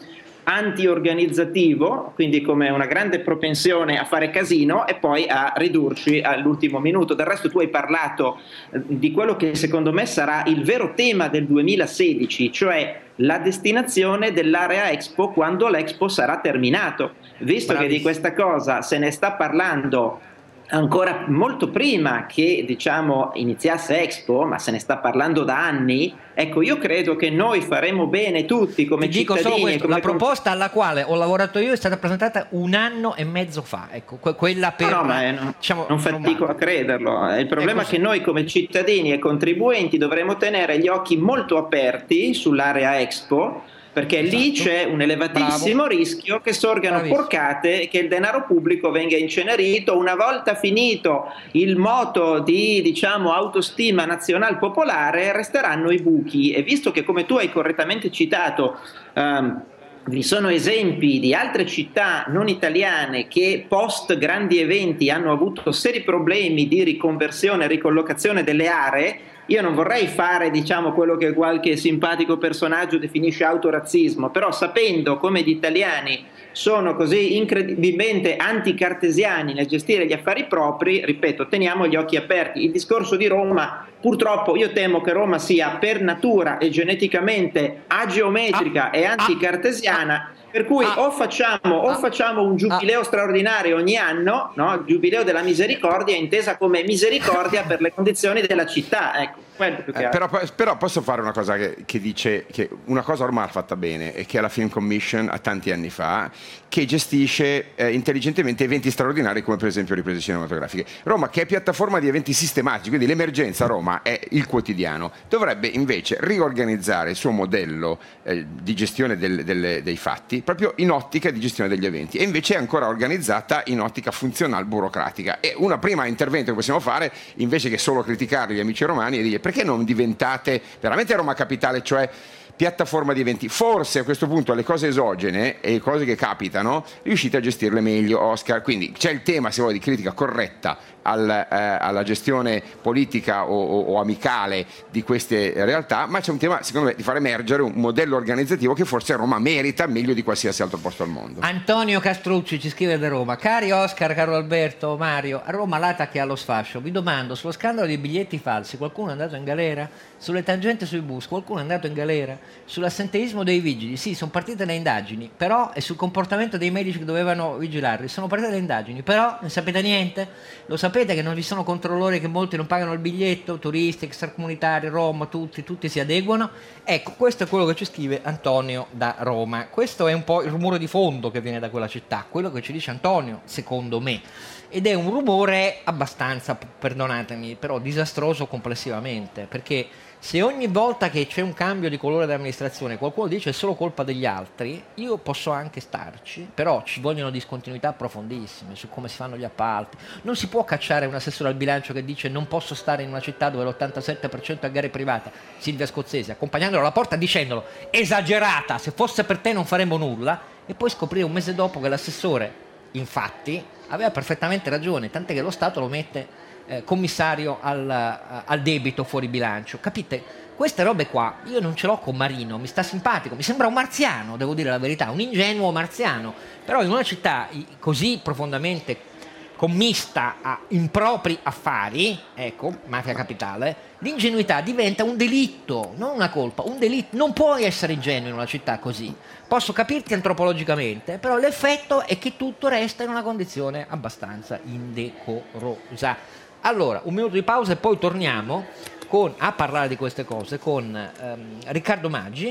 anti-organizzativo, quindi come una grande propensione a fare casino e poi a ridurci all'ultimo minuto. Del resto tu hai parlato eh, di quello che secondo me sarà il vero tema del duemilasedici, cioè la destinazione dell'area Expo quando l'Expo sarà terminato. Visto Bravissimo. Che di questa cosa se ne sta parlando ancora molto prima che, diciamo, iniziasse Expo, ma se ne sta parlando da anni, ecco, io credo che noi faremo bene tutti come Ti dico cittadini. Solo questo, come la proposta alla quale ho lavorato io è stata presentata un anno e mezzo fa, ecco, que- quella per... No, no, ma è, no, diciamo, non fatico a crederlo. Il problema è, è che noi come cittadini e contribuenti dovremo tenere gli occhi molto aperti sull'area Expo, perché esatto. Lì c'è un elevatissimo Bravo. rischio che sorgano Bravissimo. porcate e che il denaro pubblico venga incenerito. Una volta finito il moto di, diciamo, autostima nazional popolare, resteranno i buchi. E visto che, come tu hai correttamente citato, um, vi sono esempi di altre città non italiane che post grandi eventi hanno avuto seri problemi di riconversione e ricollocazione delle aree, io non vorrei fare, diciamo, quello che qualche simpatico personaggio definisce autorazzismo, però sapendo come gli italiani sono così incredibilmente anticartesiani nel gestire gli affari propri, ripeto, teniamo gli occhi aperti. Il discorso di Roma, purtroppo io temo che Roma sia per natura e geneticamente ageometrica ah, e anticartesiana, ah, per cui ah, o facciamo o ah, facciamo un giubileo ah, straordinario ogni anno, no? Il giubileo della misericordia intesa come misericordia per le condizioni della città, ecco. Eh, però, però posso fare una cosa che, che dice che una cosa ormai l'ha fatta bene e che è la Film Commission a tanti anni fa, che gestisce eh, intelligentemente eventi straordinari come per esempio riprese cinematografiche. Roma, che è piattaforma di eventi sistematici, quindi l'emergenza Roma è il quotidiano, dovrebbe invece riorganizzare il suo modello eh, di gestione del, del, dei fatti proprio in ottica di gestione degli eventi, e invece è ancora organizzata in ottica funzional burocratica. E una prima intervento che possiamo fare, invece che solo criticare gli amici romani, è dire: perché non diventate veramente Roma Capitale, cioè piattaforma di eventi? Forse a questo punto le cose esogene e le cose che capitano riuscite a gestirle meglio, Oscar. Quindi c'è il tema, se vuoi, di critica corretta al, eh, alla gestione politica o, o, o amicale di queste realtà, ma c'è un tema, secondo me, di far emergere un modello organizzativo che forse Roma merita meglio di qualsiasi altro posto al mondo. Antonio Castrucci ci scrive da Roma: cari Oscar, caro Alberto, Mario, a Roma l'ataque allo sfascio. Vi domando, sullo scandalo dei biglietti falsi qualcuno è andato in galera? Sulle tangenti sui bus qualcuno è andato in galera? Sull'assenteismo dei vigili, sì, sono partite le indagini, però, e sul comportamento dei medici che dovevano vigilarli, sono partite le indagini, però non sapete niente? Lo sapete che non vi sono controllori, che molti non pagano il biglietto, turisti, extracomunitari, Roma, tutti, tutti si adeguano? Ecco, questo è quello che ci scrive Antonio da Roma. Questo è un po' il rumore di fondo che viene da quella città, quello che ci dice Antonio, secondo me. Ed è un rumore abbastanza, perdonatemi, però disastroso complessivamente, perché se ogni volta che c'è un cambio di colore dell'amministrazione qualcuno dice è solo colpa degli altri, io posso anche starci, però ci vogliono discontinuità profondissime su come si fanno gli appalti. Non si può cacciare un assessore al bilancio che dice non posso stare in una città dove l'ottantasette per cento è gare private, Silvia Scozzesi, accompagnandolo alla porta dicendolo esagerata, se fosse per te non faremmo nulla, e poi scoprire un mese dopo che l'assessore, infatti, aveva perfettamente ragione, tant'è che lo Stato lo mette eh, commissario al, al debito fuori bilancio. Capite? Queste robe qua io non ce l'ho con Marino, mi sta simpatico, mi sembra un marziano, devo dire la verità, un ingenuo marziano, però in una città così profondamente commista a impropri affari, ecco, mafia capitale, l'ingenuità diventa un delitto, non una colpa, un delitto. Non puoi essere ingenuo in una città così. Posso capirti antropologicamente, però l'effetto è che tutto resta in una condizione abbastanza indecorosa. Allora, un minuto di pausa e poi torniamo con, a parlare di queste cose con ehm, Riccardo Maggi, che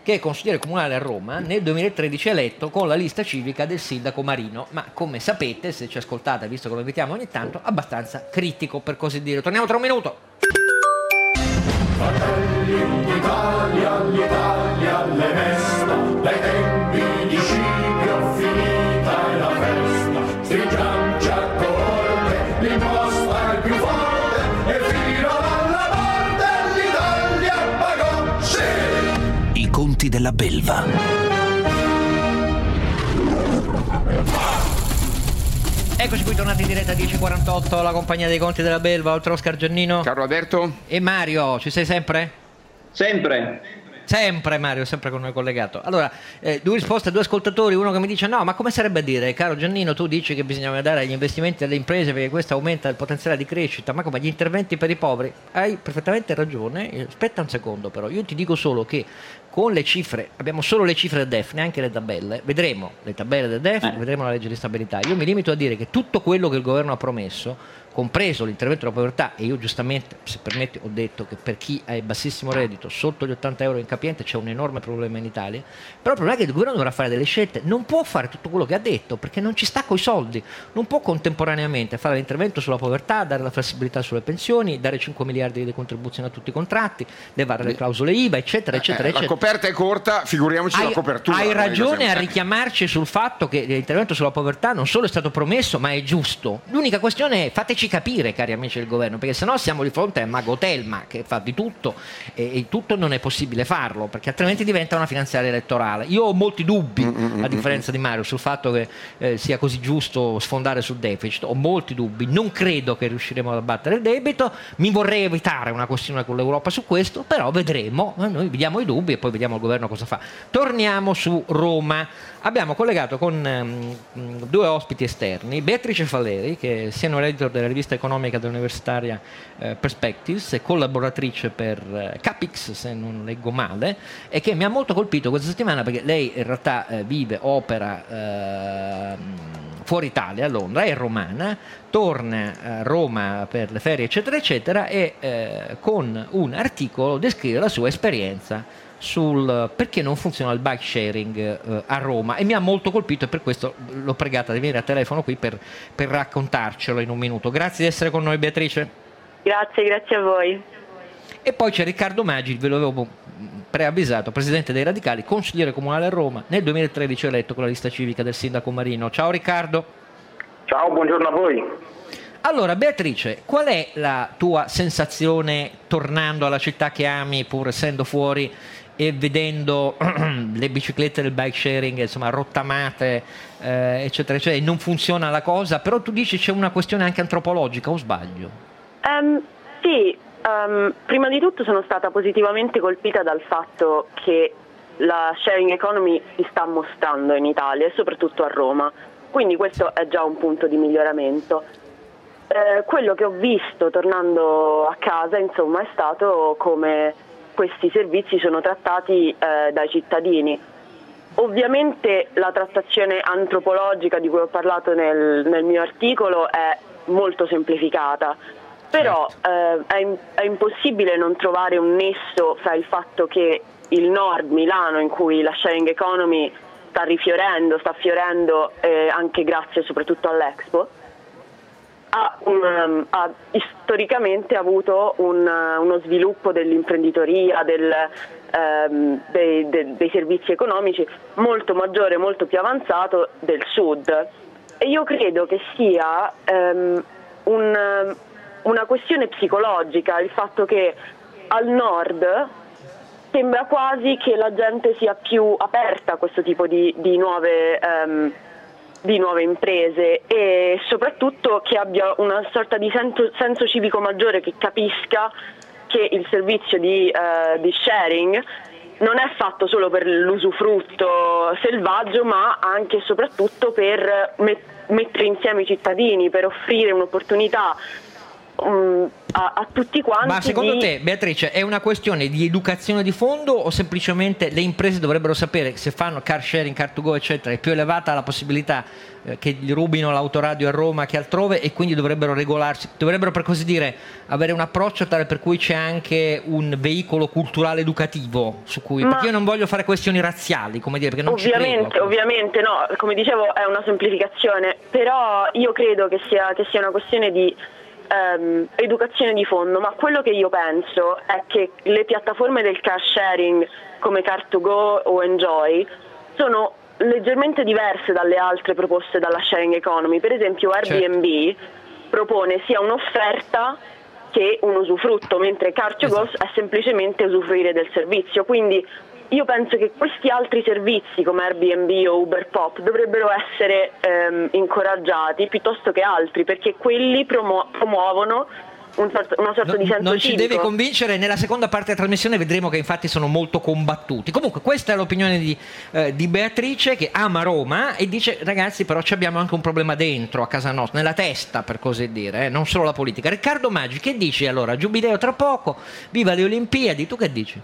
che è consigliere comunale a Roma, nel duemilatredici eletto con la lista civica del sindaco Marino, ma come sapete, se ci ascoltate, visto che lo invitiamo ogni tanto, abbastanza critico per così dire. Torniamo tra un minuto. Fratelli d'Italia, l'Italia le mesta, dai tempi di Scipio finita è la festa, stringiamoci a corte, l'imposta è più forte e fino alla morte l'Italia pagò, sì! I conti della belva. Eccoci qui tornati in diretta a dieci e quarantotto, la compagnia dei conti della belva, oltre Oscar Giannino. Carlo Alberto. E Mario, ci sei sempre? Sempre. Sempre Mario, sempre con noi collegato. Allora, eh, due risposte a due ascoltatori, uno che mi dice no, ma come sarebbe a dire, caro Giannino, tu dici che bisogna dare agli investimenti alle imprese perché questo aumenta il potenziale di crescita, ma come gli interventi per i poveri? Hai perfettamente ragione, aspetta un secondo però, io ti dico solo che con le cifre, abbiamo solo le cifre del D E F, neanche le tabelle, vedremo le tabelle del D E F, eh. vedremo la legge di stabilità. Io mi limito a dire che tutto quello che il governo ha promesso, compreso l'intervento della povertà, e io giustamente, se permetti, ho detto che per chi ha il bassissimo reddito, sotto gli ottanta euro incapiente, c'è un enorme problema in Italia, però il problema è che il governo dovrà fare delle scelte, non può fare tutto quello che ha detto, perché non ci sta coi soldi, non può contemporaneamente fare l'intervento sulla povertà, dare la flessibilità sulle pensioni, dare cinque miliardi di contribuzione a tutti i contratti, levare le clausole I V A, eccetera, eccetera, eh, eccetera. La coperta è corta, figuriamoci hai, la copertura. Hai ragione a richiamarci sul fatto che l'intervento sulla povertà non solo è stato promesso, ma è giusto. L'unica questione è fateci capire, cari amici del governo, perché sennò siamo di fronte a Mago Telma che fa di tutto e, e tutto non è possibile farlo, perché altrimenti diventa una finanziaria elettorale. Io ho molti dubbi, a differenza di Mario, sul fatto che eh, sia così giusto sfondare sul deficit. Ho molti dubbi, non credo che riusciremo ad abbattere il debito, mi vorrei evitare una questione con l'Europa su questo, però vedremo, noi vediamo i dubbi e poi vediamo il governo cosa fa. Torniamo su Roma. Abbiamo collegato con um, due ospiti esterni, Beatrice Falleri, che è senior editor della rivista economica dell'universitaria eh, Perspectives e collaboratrice per eh, Capix, se non leggo male, e che mi ha molto colpito questa settimana perché lei in realtà eh, vive, opera eh, fuori Italia, a Londra, è romana, torna a Roma per le ferie eccetera eccetera e eh, con un articolo descrive la sua esperienza sul perché non funziona il bike sharing eh, a Roma, e mi ha molto colpito e per questo l'ho pregata di venire a telefono qui per, per raccontarcelo in un minuto. Grazie di essere con noi, Beatrice. Grazie, grazie a voi. E poi c'è Riccardo Maggi, ve l'avevo preavvisato, presidente dei Radicali, consigliere comunale a Roma, nel duemilatredici eletto con la lista civica del sindaco Marino. Ciao Riccardo. Ciao, buongiorno a voi. Allora Beatrice, qual è la tua sensazione tornando alla città che ami pur essendo fuori e vedendo le biciclette del bike sharing insomma rottamate eh, eccetera eccetera, e non funziona la cosa, però tu dici c'è una questione anche antropologica, o sbaglio? Um, sì, um, prima di tutto sono stata positivamente colpita dal fatto che la sharing economy si sta mostrando in Italia e soprattutto a Roma, quindi questo è già un punto di miglioramento. Eh, quello che ho visto tornando a casa insomma è stato come questi servizi sono trattati eh, dai cittadini. Ovviamente la trattazione antropologica di cui ho parlato nel, nel mio articolo è molto semplificata, però eh, è, è impossibile non trovare un nesso fra il fatto che il nord, Milano, in cui la sharing economy sta rifiorendo, sta fiorendo eh, anche grazie soprattutto all'Expo, ha, un, ha storicamente avuto un, uno sviluppo dell'imprenditoria, del, ehm, dei, de, dei servizi economici molto maggiore, molto più avanzato del sud. E io credo che sia ehm, un, una questione psicologica il fatto che al nord sembra quasi che la gente sia più aperta a questo tipo di, di nuove ehm, di nuove imprese e soprattutto che abbia una sorta di senso, senso civico maggiore, che capisca che il servizio di, eh, di sharing non è fatto solo per l'usufrutto selvaggio, ma anche e soprattutto per met- mettere insieme i cittadini, per offrire un'opportunità um, a, a tutti quanti. Ma secondo di... te, Beatrice, è una questione di educazione di fondo o semplicemente le imprese dovrebbero sapere che se fanno car sharing, car to go eccetera, è più elevata la possibilità eh, che gli rubino l'autoradio a Roma che altrove e quindi dovrebbero regolarsi, dovrebbero per così dire avere un approccio tale per cui c'è anche un veicolo culturale educativo su cui, Ma... perché io non voglio fare questioni razziali, come dire, perché non ovviamente, ci credo. Ovviamente no, come dicevo è una semplificazione, però io credo che sia, che sia una questione di ehm, educazione di fondo, ma quello che io penso è che le piattaforme del car sharing come car to go o Enjoy sono leggermente diverse dalle altre proposte dalla sharing economy. Per esempio Airbnb certo. propone sia un'offerta che un usufrutto, mentre car to go esatto. è semplicemente usufruire del servizio, quindi io penso che questi altri servizi come Airbnb o Uber Pop dovrebbero essere ehm, incoraggiati piuttosto che altri, perché quelli promu- promuovono un sorta, una sorta no, di senso non ci civico. Deve convincere, nella seconda parte della trasmissione vedremo che infatti sono molto combattuti. Comunque questa è l'opinione di, eh, di Beatrice, che ama Roma e dice ragazzi però ci abbiamo anche un problema dentro a casa nostra, nella testa per così dire, eh, non solo la politica. Riccardo Maggi, che dici allora? Giubileo tra poco, viva le Olimpiadi, tu che dici?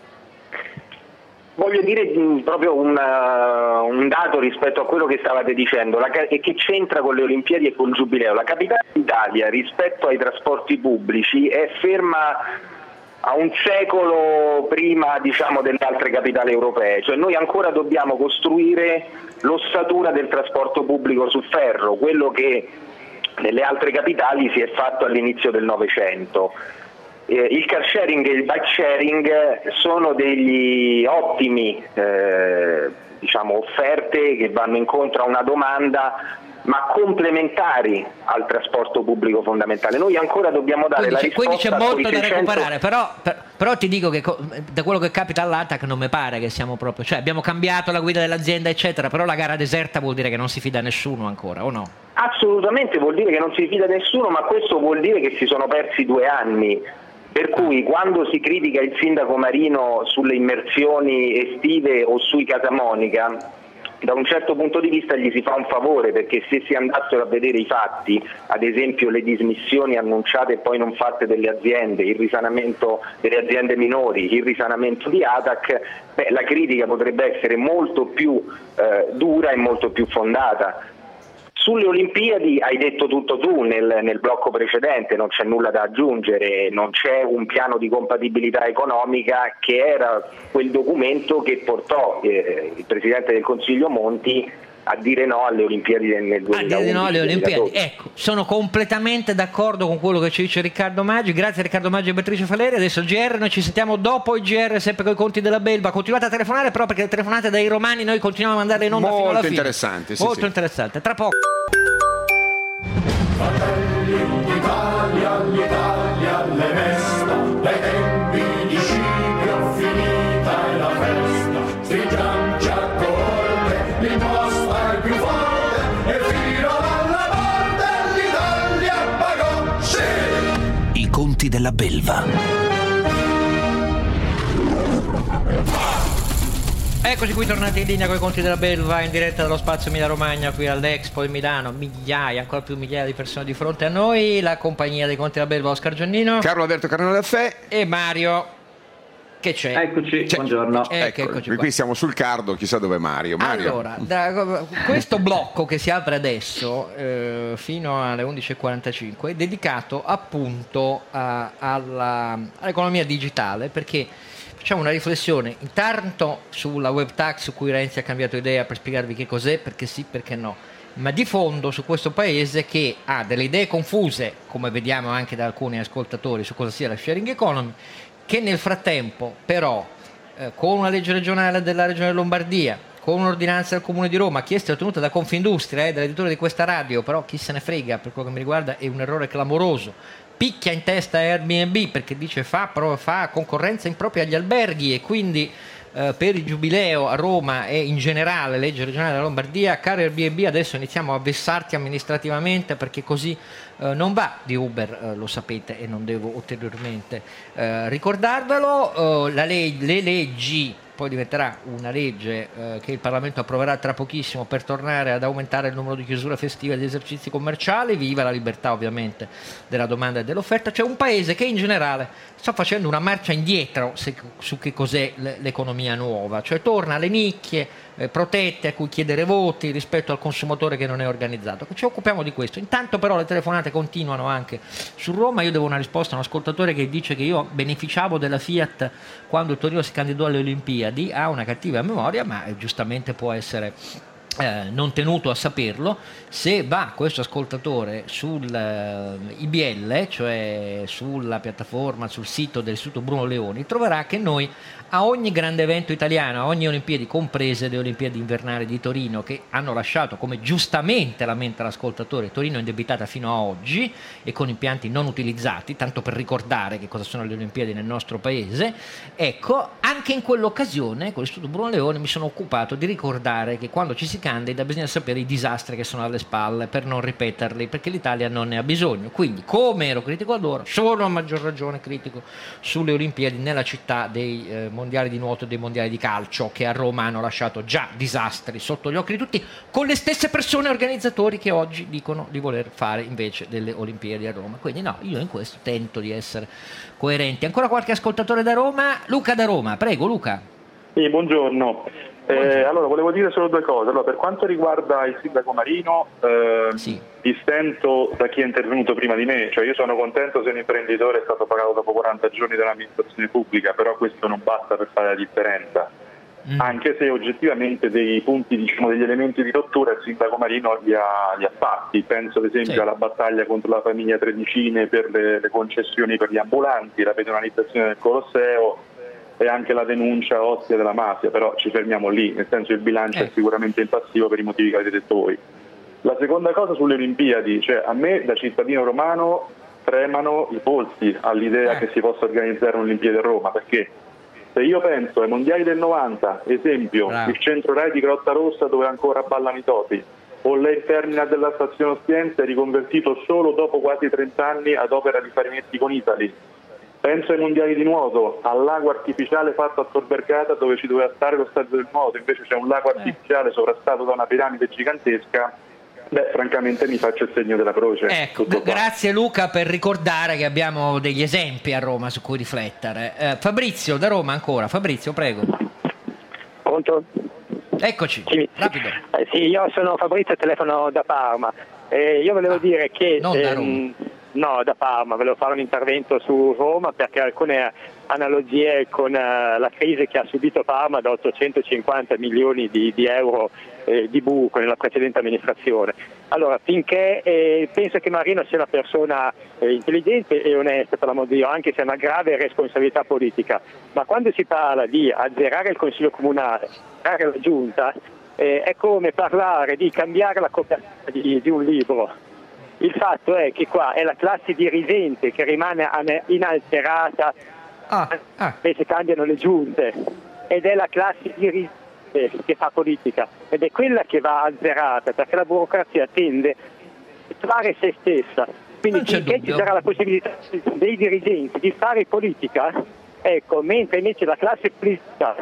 Voglio dire mh, proprio un, uh, un dato rispetto a quello che stavate dicendo la, e che c'entra con le Olimpiadi e col Giubileo. La capitale d'Italia rispetto ai trasporti pubblici è ferma a un secolo prima, diciamo, delle altre capitali europee, cioè noi ancora dobbiamo costruire l'ossatura del trasporto pubblico su ferro, quello che nelle altre capitali si è fatto all'inizio del Novecento. Eh, il car sharing e il bike sharing sono degli ottimi eh, diciamo, offerte che vanno incontro a una domanda ma complementari al trasporto pubblico fondamentale. Noi ancora dobbiamo dare quindi la risposta. Quindi c'è molto da seicento... recuperare, però, per, però ti dico che co- da quello che capita all'A T A C non mi pare che siamo proprio, cioè abbiamo cambiato la guida dell'azienda eccetera, però la gara deserta vuol dire che non si fida nessuno ancora, o no? Assolutamente vuol dire che non si fida nessuno, ma questo vuol dire che si sono persi due anni. Per cui quando si critica il sindaco Marino sulle immersioni estive o sui Casamonica, da un certo punto di vista gli si fa un favore, perché se si andassero a vedere i fatti, ad esempio le dismissioni annunciate e poi non fatte delle aziende, il risanamento delle aziende minori, il risanamento di A T A C, beh, la critica potrebbe essere molto più eh, dura e molto più fondata. Sulle Olimpiadi hai detto tutto tu nel, nel blocco precedente, non c'è nulla da aggiungere, non c'è un piano di compatibilità economica che era quel documento che portò eh, il Presidente del Consiglio Monti a dire no alle Olimpiadi nel duemilaundici. A dire no alle Olimpiadi, ecco, sono completamente d'accordo con quello che ci dice Riccardo Maggi. Grazie a Riccardo Maggi e Beatrice Faleri. Adesso il G R, noi ci sentiamo dopo il G R sempre con i conti della Belva. Continuate a telefonare però, perché le telefonate dai romani noi continuiamo a mandarle in onda molto fino alla fine. Interessante, sì, molto sì. interessante, tra poco. Fratelli d'Italia, l'Italia alle vesta, dai tempi di Scipio finita è la festa, stringiamoci a corte, l'imposta è più forte, e fino alla morte l'Italia pagò, sì! I conti della Belva. Eccoci qui tornati in linea con i conti della Belva, in diretta dallo spazio Emilia Romagna qui all'Expo di Milano, migliaia, ancora più migliaia di persone di fronte a noi, la compagnia dei conti della Belva, Oscar Giannino, Carlo Alberto Carnevale Maffè e Mario, che c'è? Eccoci, c'è. buongiorno. Eh, Ecco, eccoci qui qua. siamo sul cardo, chissà dove è Mario. Mario. Allora, da, questo blocco che si apre adesso eh, fino alle undici e quarantacinque è dedicato appunto a, alla, all'economia digitale, perché facciamo una riflessione intanto sulla web tax su cui Renzi ha cambiato idea per spiegarvi che cos'è, perché sì, perché no, ma di fondo su questo paese che ha delle idee confuse, come vediamo anche da alcuni ascoltatori, su cosa sia la sharing economy, che nel frattempo però eh, con una legge regionale della regione Lombardia, con un'ordinanza del Comune di Roma chiesta e ottenuta da Confindustria, eh, dall'editore di questa radio, però chi se ne frega, per quello che mi riguarda è un errore clamoroso, picchia in testa Airbnb perché dice fa, fa concorrenza impropria agli alberghi e quindi eh, per il Giubileo a Roma e in generale legge regionale della Lombardia, caro Airbnb adesso iniziamo a vessarti amministrativamente perché così eh, non va. Di Uber eh, lo sapete e non devo ulteriormente eh, ricordarvelo. eh, la leg- le leggi poi diventerà una legge eh, che il Parlamento approverà tra pochissimo per tornare ad aumentare il numero di chiusure festive degli esercizi commerciali, viva la libertà ovviamente della domanda e dell'offerta. C'è un paese che in generale sta facendo una marcia indietro se, su che cos'è l'economia nuova, cioè torna alle nicchie eh, protette a cui chiedere voti rispetto al consumatore che non è organizzato. Ci occupiamo di questo. Intanto però le telefonate continuano anche su Roma. Io devo una risposta a un ascoltatore che dice che io beneficiavo della Fiat quando il Torino si candidò alle Olimpiadi. Ha una cattiva memoria, ma eh, giustamente può essere Eh, non tenuto a saperlo. Se va questo ascoltatore sul eh, I B L, cioè sulla piattaforma, sul sito dell'Istituto Bruno Leoni, troverà che noi a ogni grande evento italiano, a ogni Olimpiadi, comprese le Olimpiadi invernali di Torino, che hanno lasciato, come giustamente lamenta l'ascoltatore, Torino indebitata fino a oggi e con impianti non utilizzati, tanto per ricordare che cosa sono le Olimpiadi nel nostro paese, ecco, anche in quell'occasione con l'Istituto Bruno Leoni mi sono occupato di ricordare che quando ci si candida bisogna sapere i disastri che sono alle spalle per non ripeterli, perché l'Italia non ne ha bisogno. Quindi, come ero critico allora, sono a maggior ragione critico sulle Olimpiadi nella città dei eh, mondiali di nuoto e dei mondiali di calcio, che a Roma hanno lasciato già disastri sotto gli occhi di tutti, con le stesse persone organizzatori che oggi dicono di voler fare invece delle Olimpiadi a Roma. Quindi no, io in questo tento di essere coerenti. Ancora qualche ascoltatore da Roma? Luca da Roma, prego Luca. Sì, buongiorno. Eh, allora, volevo dire solo due cose. Allora, per quanto riguarda il sindaco Marino, eh, sì. dissento da chi è intervenuto prima di me, cioè io sono contento se un imprenditore è stato pagato dopo quaranta giorni dall'amministrazione pubblica, però questo non basta per fare la differenza, mm. anche se oggettivamente dei punti, diciamo, degli elementi di rottura il sindaco Marino li ha, li ha fatti. Penso ad esempio sì. alla battaglia contro la famiglia Tredicine per le, le concessioni per gli ambulanti, la pedonalizzazione del Colosseo e anche la denuncia a Ostia della mafia, però ci fermiamo lì, nel senso il bilancio eh. è sicuramente in passivo per i motivi che avete detto voi. La seconda cosa sulle Olimpiadi, cioè a me da cittadino romano tremano i polsi all'idea eh. che si possa organizzare un'Olimpiade a Roma, perché se io penso ai mondiali del novanta, esempio Bravo. il centro Rai di Grotta Rossa dove ancora ballano i topi, o l'Air Terminal della stazione Ostiense riconvertito solo dopo quasi trenta anni ad opera di Farinetti con Italy. Penso ai mondiali di nuoto, al lago artificiale fatto a Tor Vergata dove ci doveva stare lo stadio del nuoto, invece c'è un lago artificiale sovrastato da una piramide gigantesca. Beh, francamente mi faccio il segno della croce. Ecco, g- grazie Luca per ricordare che abbiamo degli esempi a Roma su cui riflettere. Eh, Fabrizio da Roma ancora, Fabrizio prego. Pronto? Eccoci, sì. rapido. Eh, sì, io sono Fabrizio e telefono da Parma. Eh, io volevo ah, dire che... Non da Roma. Ehm, No, da Parma, volevo fare un intervento su Roma perché alcune analogie con uh, la crisi che ha subito Parma da ottocentocinquanta milioni di, di euro eh, di buco nella precedente amministrazione. Allora, finché eh, penso che Marino sia una persona eh, intelligente e onesta, per l'amor di Dio, anche se è una grave responsabilità politica, ma quando si parla di azzerare il Consiglio Comunale, azzerare la Giunta, eh, è come parlare di cambiare la copertina di, di un libro. Il fatto è che qua è la classe dirigente che rimane inalterata, ah, ah. invece cambiano le giunte, ed è la classe dirigente che fa politica, ed è quella che va azzerata, perché la burocrazia tende a fare se stessa. Quindi finché ci sarà la possibilità dei dirigenti di fare politica, ecco, mentre invece la classe politica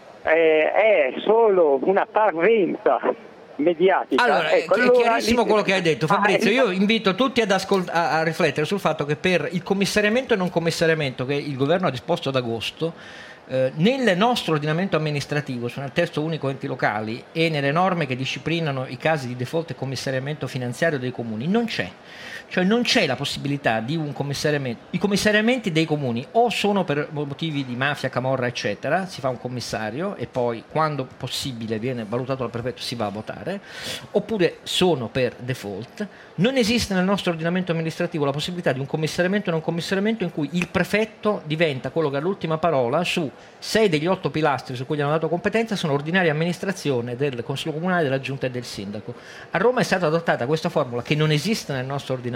eh, è solo una parvenza mediatica. Allora, ecco, è allora chiarissimo lì... quello che hai detto Fabrizio. Ah, io invito tutti ad ascolt- a, a riflettere sul fatto che per il commissariamento e non commissariamento che il governo ha disposto ad agosto, eh, nel nostro ordinamento amministrativo, cioè nel testo unico enti locali e nelle norme che disciplinano i casi di default e commissariamento finanziario dei comuni, non c'è. Cioè non c'è la possibilità di un commissariamento. I commissariamenti dei comuni o sono per motivi di mafia, camorra eccetera, si fa un commissario e poi quando possibile viene valutato dal prefetto si va a votare, oppure sono per default. Non esiste nel nostro ordinamento amministrativo la possibilità di un commissariamento e non commissariamento in cui il prefetto diventa quello che ha l'ultima parola su sei degli otto pilastri su cui gli hanno dato competenza, sono ordinaria amministrazione del Consiglio Comunale, della Giunta e del Sindaco. A Roma è stata adottata questa formula che non esiste nel nostro ordinamento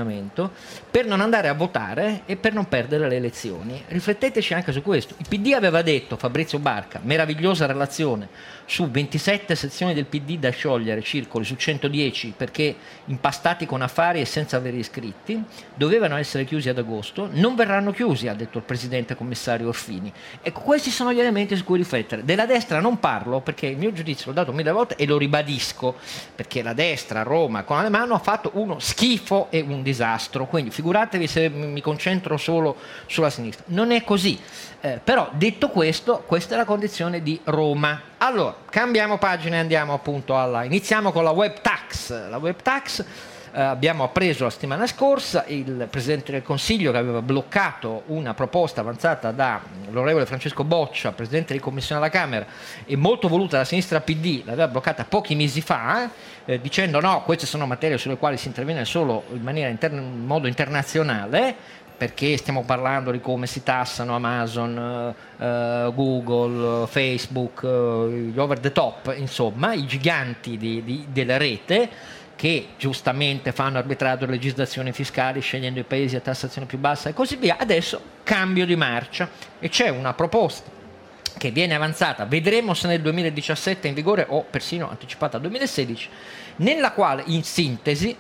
per non andare a votare e per non perdere le elezioni. Rifletteteci anche su questo. Il P D aveva detto, Fabrizio Barca, meravigliosa relazione su ventisette sezioni del P D da sciogliere, circoli su centodieci perché impastati con affari e senza avere iscritti, dovevano essere chiusi ad agosto, non verranno chiusi, ha detto il presidente commissario Orfini. Ecco, questi sono gli elementi su cui riflettere. Della destra non parlo perché il mio giudizio l'ho dato mille volte e lo ribadisco, perché la destra a Roma con Alemanno ha fatto uno schifo e un disastro, quindi figuratevi se mi concentro solo sulla sinistra. Non è così. Eh, però detto questo, questa è la condizione di Roma. Allora, cambiamo pagina e andiamo appunto alla... Iniziamo con la web tax. La web tax eh, abbiamo appreso la settimana scorsa il Presidente del Consiglio che aveva bloccato una proposta avanzata dall'onorevole Francesco Boccia, Presidente di Commissione alla Camera, e molto voluta dalla sinistra P D, l'aveva bloccata pochi mesi fa, eh, dicendo no, queste sono materie sulle quali si interviene solo in maniera interna, in modo internazionale, perché stiamo parlando di come si tassano Amazon, uh, Google, Facebook, uh, gli over the top, insomma, i giganti di, di, della rete che giustamente fanno arbitrato le legislazioni fiscali scegliendo i paesi a tassazione più bassa e così via. Adesso cambio di marcia e c'è una proposta che viene avanzata, vedremo se nel duemiladiciassette è in vigore o persino anticipata al duemilasedici, nella quale in sintesi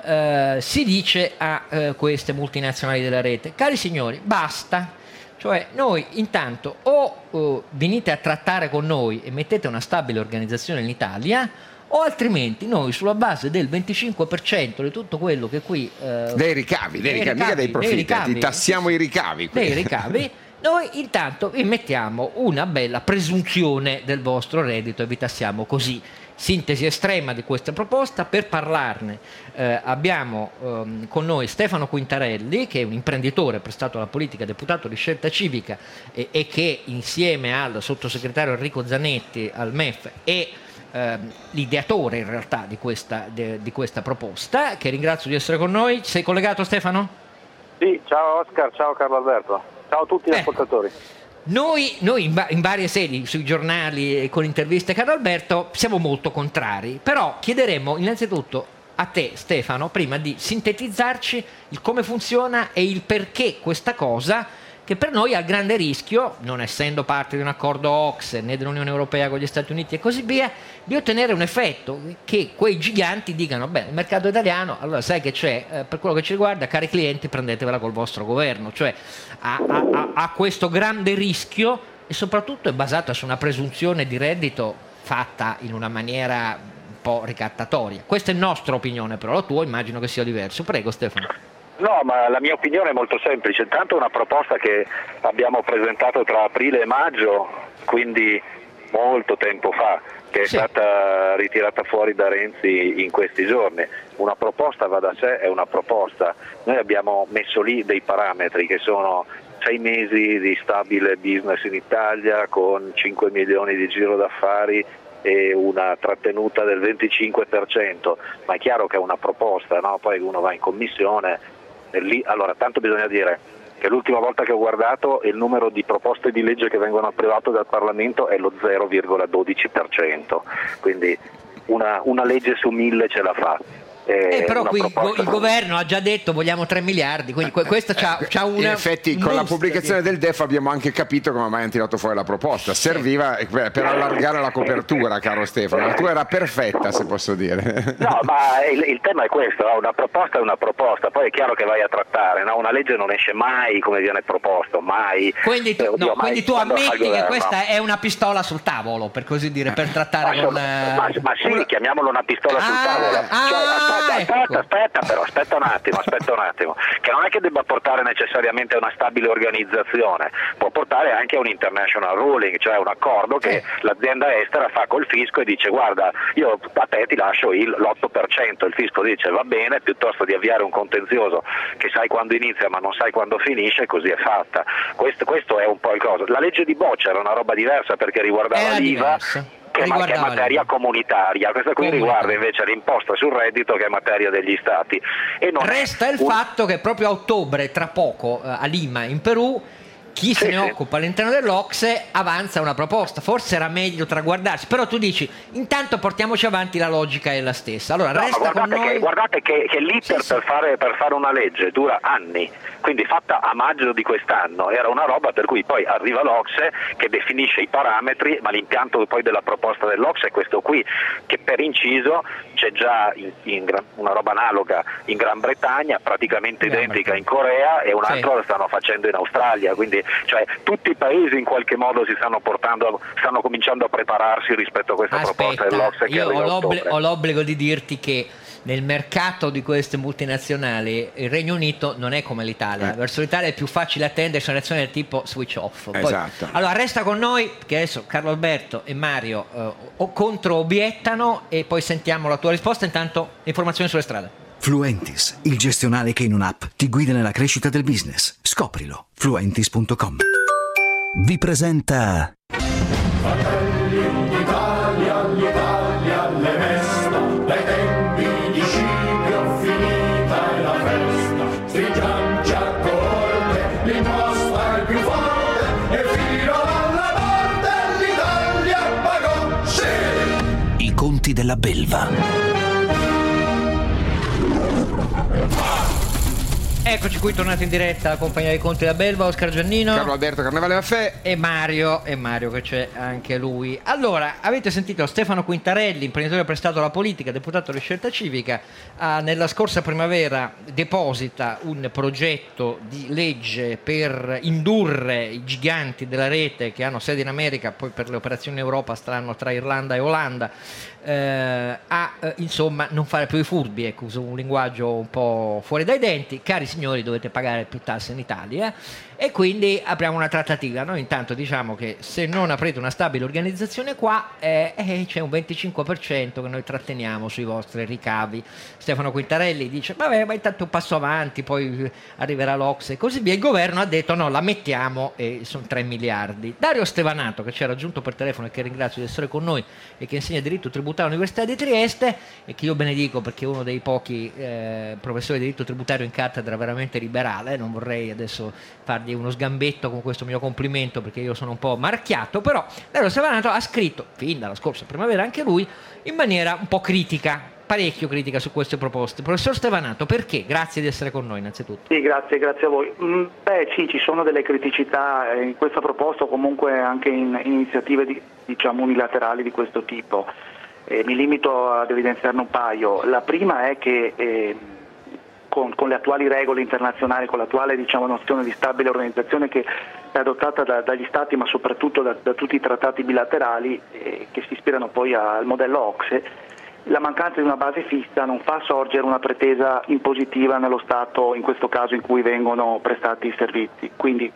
Uh, si dice a uh, queste multinazionali della rete: cari signori, basta, cioè noi intanto o uh, venite a trattare con noi e mettete una stabile organizzazione in Italia, o altrimenti noi sulla base del venticinque per cento di tutto quello che qui uh, dei ricavi, dei dei ricavi, mica dei profitti, ricavi, ti tassiamo i ricavi dei ricavi noi intanto vi mettiamo una bella presunzione del vostro reddito e vi tassiamo così. Sintesi estrema di questa proposta. Per parlarne eh, abbiamo ehm, con noi Stefano Quintarelli, che è un imprenditore prestato alla politica, deputato di Scelta Civica e, e che insieme al sottosegretario Enrico Zanetti al M E F è ehm, l'ideatore in realtà di questa, de, di questa proposta, che ringrazio di essere con noi. Sei collegato, Stefano? Sì, ciao Oscar, ciao Carlo Alberto, ciao a tutti gli eh. ascoltatori. Noi, noi in, va- in varie sedi, sui giornali e con interviste a Carlo Alberto, siamo molto contrari, però chiederemo innanzitutto a te, Stefano, prima di sintetizzarci il come funziona e il perché questa cosa, che per noi ha il grande rischio, non essendo parte di un accordo O C S E né dell'Unione Europea con gli Stati Uniti e così via, di ottenere un effetto che quei giganti dicano: beh, il mercato italiano, allora sai che c'è, eh, per quello che ci riguarda, cari clienti, prendetevela col vostro governo, cioè ha, ha, ha questo grande rischio e soprattutto è basata su una presunzione di reddito fatta in una maniera un po' ricattatoria. Questa è la nostra opinione, però la tua immagino che sia diverso. Prego, Stefano. No, ma la mia opinione è molto semplice. Intanto è una proposta che abbiamo presentato tra aprile e maggio, quindi molto tempo fa, che è sì. stata ritirata fuori da Renzi in questi giorni. Una proposta va da sé, è una proposta. Noi abbiamo messo lì dei parametri che sono sei mesi di stabile business in Italia con cinque milioni di giro d'affari e una trattenuta del venticinque per cento, ma è chiaro che è una proposta, no? Poi uno va in commissione e lì, allora tanto bisogna dire che l'ultima volta che ho guardato il numero di proposte di legge che vengono approvate dal Parlamento è lo zero virgola dodici per cento, quindi una, una legge su mille ce la fa. Eh, però qui proposta... il governo ha già detto vogliamo tre miliardi, quindi questo c'ha, c'ha una, in effetti un con la mostro, pubblicazione del D E F abbiamo anche capito come mai hanno tirato fuori la proposta, serviva per, per allargare la copertura, caro Stefano, la tua era perfetta, se posso dire. No, ma il, il tema è questo, no? Una proposta è una proposta, poi è chiaro che vai a trattare, no? Una legge non esce mai come viene proposto, mai. Quindi tu, eh, oddio, no, mai quindi tu ammetti che questa è una pistola sul tavolo, per così dire, per trattare ma, con... ma, ma sì, una... chiamiamolo una pistola ah, sul tavolo. Ah, cioè, aspetta, ecco. aspetta, aspetta. Aspetta però, aspetta un attimo, aspetta un attimo, che non è che debba portare necessariamente a una stabile organizzazione, può portare anche a un international ruling, cioè un accordo che l'azienda estera fa col fisco e dice guarda, io a te ti lascio il, l'otto per cento, il fisco dice va bene, piuttosto di avviare un contenzioso che sai quando inizia ma non sai quando finisce, così è fatta. Questo, questo è un po' il coso. La legge di Boccia era una roba diversa perché riguardava era l'I V A. Diversa. Che è materia comunitaria, questa qui riguarda invece l'imposta sul reddito che è materia degli stati. E non resta il un... fatto che proprio a ottobre, tra poco, a Lima in Perù, chi se sì, ne sì. occupa all'interno dell'O C S E avanza una proposta, forse era meglio traguardarsi, però tu dici intanto portiamoci avanti, la logica è la stessa. Allora no, resta guardate, con noi... che, guardate che, che l'iter sì, sì. Per, fare, per fare una legge dura anni, quindi fatta a maggio di quest'anno, era una roba per cui poi arriva l'Ocse che definisce i parametri, ma l'impianto poi della proposta dell'Ocse è questo qui, che per inciso c'è già in, in una roba analoga in Gran Bretagna, praticamente identica in Corea, e un'altra la stanno facendo in Australia, quindi cioè, tutti i paesi in qualche modo si stanno portando, stanno cominciando a prepararsi rispetto a questa Aspetta, proposta dell'Ocse che io arriva ho, a l'obbligo, ottobre. ho l'obbligo di dirti che nel mercato di queste multinazionali il Regno Unito non è come l'Italia, eh. verso l'Italia è più facile attendersi una reazione del tipo switch off. Poi, esatto. Allora resta con noi, che adesso Carlo Alberto e Mario eh, contro obiettano e poi sentiamo la tua risposta. Intanto informazioni sulle strade. Fluentis, il gestionale che in un'app ti guida nella crescita del business. Scoprilo. Fluentis punto com. Vi presenta Fratelli d'Italia, l'Italia alle mesta, dai tempi di Scipio finita è la festa, stringiamoci a coorte, l'imposta è più forte, e fino alla morte l'Italia pagò, sì! I conti della belva. Eccoci qui tornati in diretta alla compagnia dei conti della belva, Oscar Giannino, Carlo Alberto Carnevale Maffè e Mario, e Mario che c'è anche lui. Allora, avete sentito Stefano Quintarelli, imprenditore prestato alla politica, deputato di Scelta Civica, ha, nella scorsa primavera deposita un progetto di legge per indurre i giganti della rete che hanno sede in America, poi per le operazioni in Europa staranno tra Irlanda e Olanda, eh, a eh, insomma non fare più i furbi, ecco, uso un linguaggio un po' fuori dai denti. Cari signori, dovete pagare più tasse in Italia, e quindi apriamo una trattativa. Noi intanto diciamo che se non aprite una stabile organizzazione qua eh, eh, c'è un venticinque per cento che noi tratteniamo sui vostri ricavi. Stefano Quintarelli dice vabbè, ma intanto un passo avanti, poi arriverà l'Ocse e così via. Il governo ha detto no, la mettiamo, e sono tre miliardi. Dario Stevanato, che ci ha raggiunto per telefono e che ringrazio di essere con noi e che insegna diritto tributario all'Università di Trieste, e che io benedico perché è uno dei pochi eh, professori di diritto tributario in cattedra veramente liberale. Non vorrei adesso fargli uno sgambetto con questo mio complimento perché io sono un po' marchiato, però Dario Stevanato ha scritto fin dalla scorsa primavera anche lui in maniera un po' critica, parecchio critica su queste proposte. Professor Stevanato, perché? Grazie di essere con noi innanzitutto. Sì, grazie, grazie a voi. Mm, beh sì, ci sono delle criticità in questa proposta, o comunque anche in, in iniziative di, diciamo unilaterali di questo tipo. Eh, mi limito ad evidenziarne un paio. La prima è che eh, Con, con le attuali regole internazionali, con l'attuale diciamo, nozione di stabile organizzazione che è adottata da, dagli Stati, ma soprattutto da, da tutti i trattati bilaterali eh, che si ispirano poi al modello Ocse, la mancanza di una base fissa non fa sorgere una pretesa impositiva nello Stato, in questo caso in cui vengono prestati i servizi. Quindi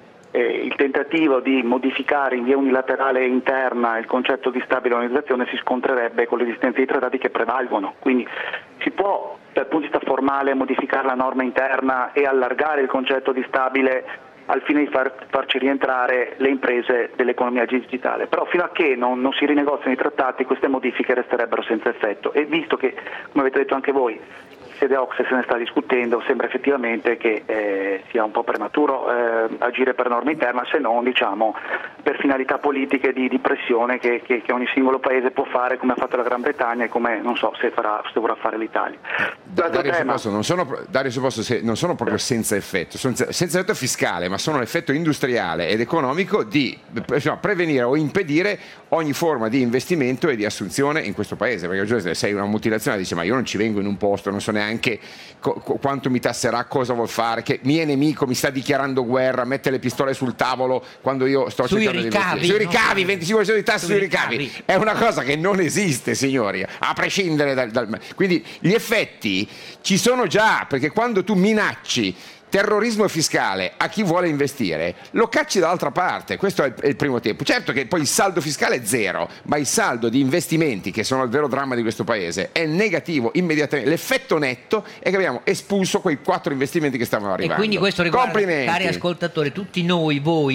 eh, il tentativo di modificare in via unilaterale interna il concetto di stabile organizzazione si scontrerebbe con l'esistenza di trattati che prevalgono. Quindi si può dal punto di vista formale modificare la norma interna e allargare il concetto di stabile al fine di far, farci rientrare le imprese dell'economia digitale, però fino a che non, non si rinegoziano i trattati queste modifiche resterebbero senza effetto, e visto che, come avete detto anche voi, in sede Ocse se ne sta discutendo, sembra effettivamente che eh, sia un po' prematuro eh, agire per norma interna, se non diciamo per finalità politiche di, di pressione che, che, che ogni singolo paese può fare, come ha fatto la Gran Bretagna e come non so se, farà, se vorrà fare l'Italia. Dario Supposto non sono, Dario Supposto se, non sono proprio senza effetto, sono senza effetto fiscale, ma sono l'effetto industriale ed economico di diciamo, prevenire o impedire ogni forma di investimento e di assunzione in questo paese, perché se sei una multinazionale dice ma io non ci vengo in un posto, non so neanche co- co- quanto mi tasserà, cosa vuol fare, che mio nemico mi sta dichiarando guerra, mette le pistole sul tavolo quando io sto sui cercando ricavi, di investire. Sui ricavi, no? venticinque per cento di tasse sui sui ricavi. ricavi, è una cosa che non esiste, signori, a prescindere dal, dal... Quindi gli effetti ci sono già, perché quando tu minacci terrorismo fiscale a chi vuole investire, lo cacci dall'altra parte. Questo è il, è il primo tempo. Certo che poi il saldo fiscale è zero, ma il saldo di investimenti, che sono il vero dramma di questo paese, è negativo immediatamente. L'effetto netto è che abbiamo espulso quei quattro investimenti che stavano arrivando. E quindi questo riguarda, cari ascoltatori, tutti noi, voi